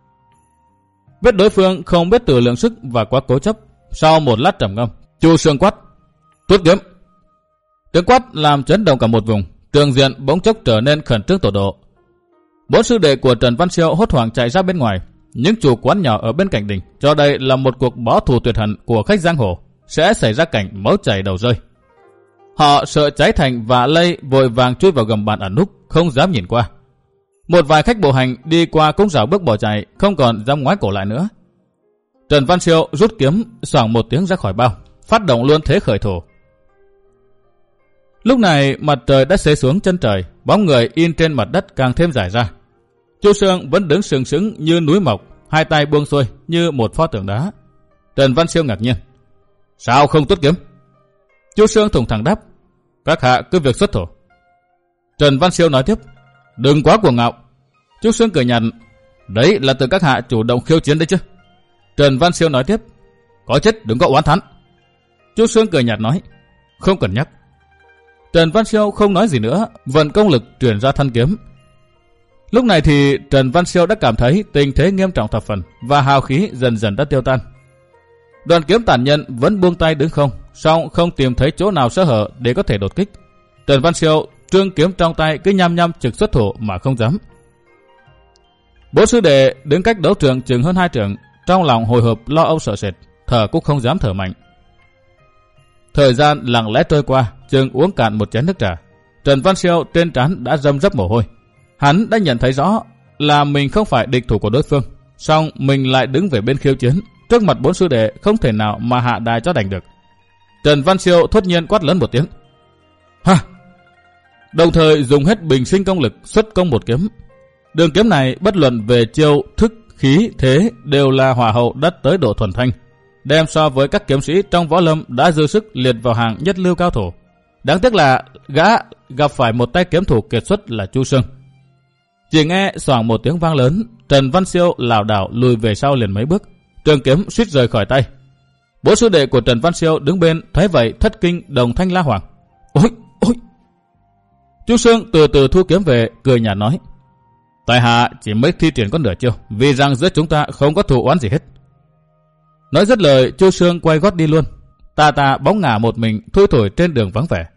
[SPEAKER 1] Biết đối phương không biết tự lượng sức và quá cố chấp, sau một lát trầm ngâm, Chu Sương quát. Tuốt kiếm. Tiếng quát làm chấn động cả một vùng, tường diện bỗng chốc trở nên khẩn trương tột độ. Bốn sư đệ của Trần Văn Siêu hốt hoảng chạy ra bên ngoài. Những chủ quán nhỏ ở bên cạnh đình cho đây là một cuộc báo thù tuyệt hận của khách giang hồ, sẽ xảy ra cảnh máu chảy đầu rơi. Họ sợ cháy thành và lây vội vàng chui vào gầm bàn ẩn núp, không dám nhìn qua. Một vài khách bộ hành đi qua cũng rảo bước bỏ chạy, không còn dám ngoái cổ lại nữa. Trần Văn Siêu rút kiếm, xoảng một tiếng ra khỏi bao, phát động luôn thế khởi thổ. Lúc này mặt trời đã xế xuống chân trời, bóng người in trên mặt đất càng thêm rải ra. Chu Sương vẫn đứng sừng sững như núi mộc, hai tay buông xuôi như một pho tượng đá. Trần Văn Siêu ngạc nhiên. Sao không tuốt kiếm? Chu Sương thủng thẳng đáp. Các hạ cứ việc xuất thổ. Trần Văn Siêu nói tiếp. Đừng quá cuồng ngạo. Chu Sương cười nhạt. Đấy là từ các hạ chủ động khiêu chiến đấy chứ. Trần Văn Siêu nói tiếp. Có chết đừng có oán thán. Chu Sương cười nhạt nói. Không cần nhắc. Trần Văn Siêu không nói gì nữa, vận công lực truyền ra thân kiếm. Lúc này thì Trần Văn Siêu đã cảm thấy tình thế nghiêm trọng thập phần và hào khí dần dần đã tiêu tan. Đoàn kiếm tản nhân vẫn buông tay đứng không, song không tìm thấy chỗ nào sơ hở để có thể đột kích. Trần Văn Siêu trương kiếm trong tay cứ nhăm nhăm trực xuất thủ mà không dám. Bố sư đệ đứng cách đấu trường chừng hơn hai trượng, trong lòng hồi hộp lo âu sợ sệt, thở cũng không dám thở mạnh. Thời gian lặng lẽ trôi qua, chừng uống cạn một chén nước trà. Trần Văn Siêu trên trán đã râm rấp mồ hôi. Hắn đã nhận thấy rõ là mình không phải địch thủ của đối phương, song mình lại đứng về bên khiêu chiến. Trước mặt bốn sư đệ không thể nào mà hạ đài cho đành được. Trần Văn Siêu thốt nhiên quát lớn một tiếng. Ha! Đồng thời dùng hết bình sinh công lực xuất công một kiếm. Đường kiếm này bất luận về chiêu, thức, khí, thế đều là hỏa hậu đất tới độ thuần thanh. Đem so với các kiếm sĩ trong võ lâm đã dư sức liệt vào hàng nhất lưu cao thủ. Đáng tiếc là gã gặp phải một tay kiếm thủ kiệt xuất là Chu Sương. Chỉ nghe xoảng một tiếng vang lớn, Trần Văn Siêu lảo đảo lùi về sau liền mấy bước, trường kiếm suýt rời khỏi tay. Bố sư đệ của Trần Văn Siêu đứng bên thấy vậy thất kinh đồng thanh la hoảng. Ôi, ôi! Chu Sương từ từ thu kiếm về, cười nhạt nói. Tại hạ chỉ mới thi triển có nửa chiêu, vì rằng giữa chúng ta không có thù oán gì hết. Nói dứt lời, Chu Sương quay gót đi luôn. Tà tà bóng ngả một mình thui thủi trên đường vắng vẻ.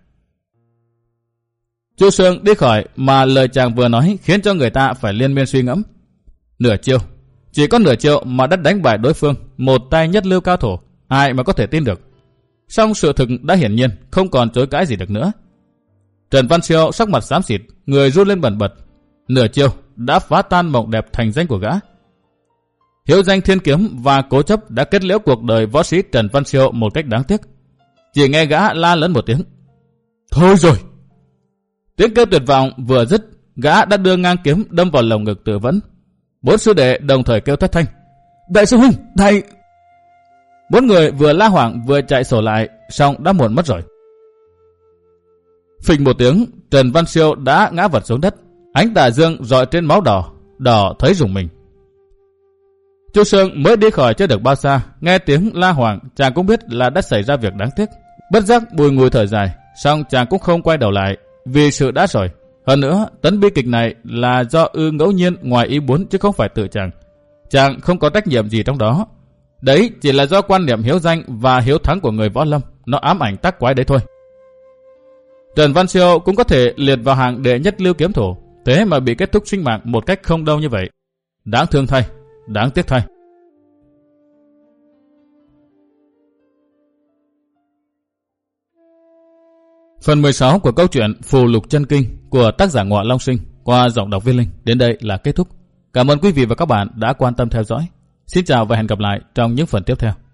[SPEAKER 1] Chu Sương đi khỏi mà lời chàng vừa nói khiến cho người ta phải liên miên suy ngẫm. Nửa chiêu, chỉ có nửa chiêu mà đã đánh bại đối phương, một tay nhất lưu cao thủ, ai mà có thể tin được. Song sự thực đã hiển nhiên, không còn chối cãi gì được nữa. Trần Văn Siêu sắc mặt xám xịt, người run lên bần bật. Nửa chiêu đã phá tan mộng đẹp thành danh của gã. Hiếu danh thiên kiếm và cố chấp đã kết liễu cuộc đời võ sĩ Trần Văn Siêu một cách đáng tiếc. Chỉ nghe gã la lớn một tiếng. Thôi rồi! Tiếng kêu tuyệt vọng vừa dứt, gã đã đưa ngang kiếm đâm vào lồng ngực Tự Vẫn. Bốn sư đệ đồng thời kêu thất thanh.
[SPEAKER 2] Đại sư huynh, đại...
[SPEAKER 1] Bốn người vừa la hoảng vừa chạy sổ lại, xong đã muộn mất rồi. Phình một tiếng, Trần Văn Siêu đã ngã vật xuống đất. Ánh tà dương rọi trên máu đỏ, đỏ thấy rùng mình. Chu Sương mới đi khỏi chưa được bao xa, nghe tiếng la hoảng, chàng cũng biết là đã xảy ra việc đáng tiếc. Bất giác bùi ngùi thở dài, xong chàng cũng không quay đầu lại, vì sự đã rồi. Hơn nữa, tấn bi kịch này là do ư ngẫu nhiên ngoài ý muốn chứ không phải tự chàng. Chàng không có trách nhiệm gì trong đó. Đấy chỉ là do quan niệm hiếu danh và hiếu thắng của người võ lâm, nó ám ảnh tác quái đấy thôi. Trần Văn Siêu cũng có thể liệt vào hàng đệ nhất lưu kiếm thủ, thế mà bị kết thúc sinh mạng một cách không đâu như vậy. Đáng thương thay, đáng tiếc thay. Phần mười sáu của câu chuyện Phù Lục Chân Kinh của tác giả Ngọ Long Sinh qua giọng đọc Viên Linh đến đây là kết thúc. Cảm ơn quý vị và các bạn đã quan tâm theo dõi. Xin chào và hẹn gặp lại trong những phần tiếp theo.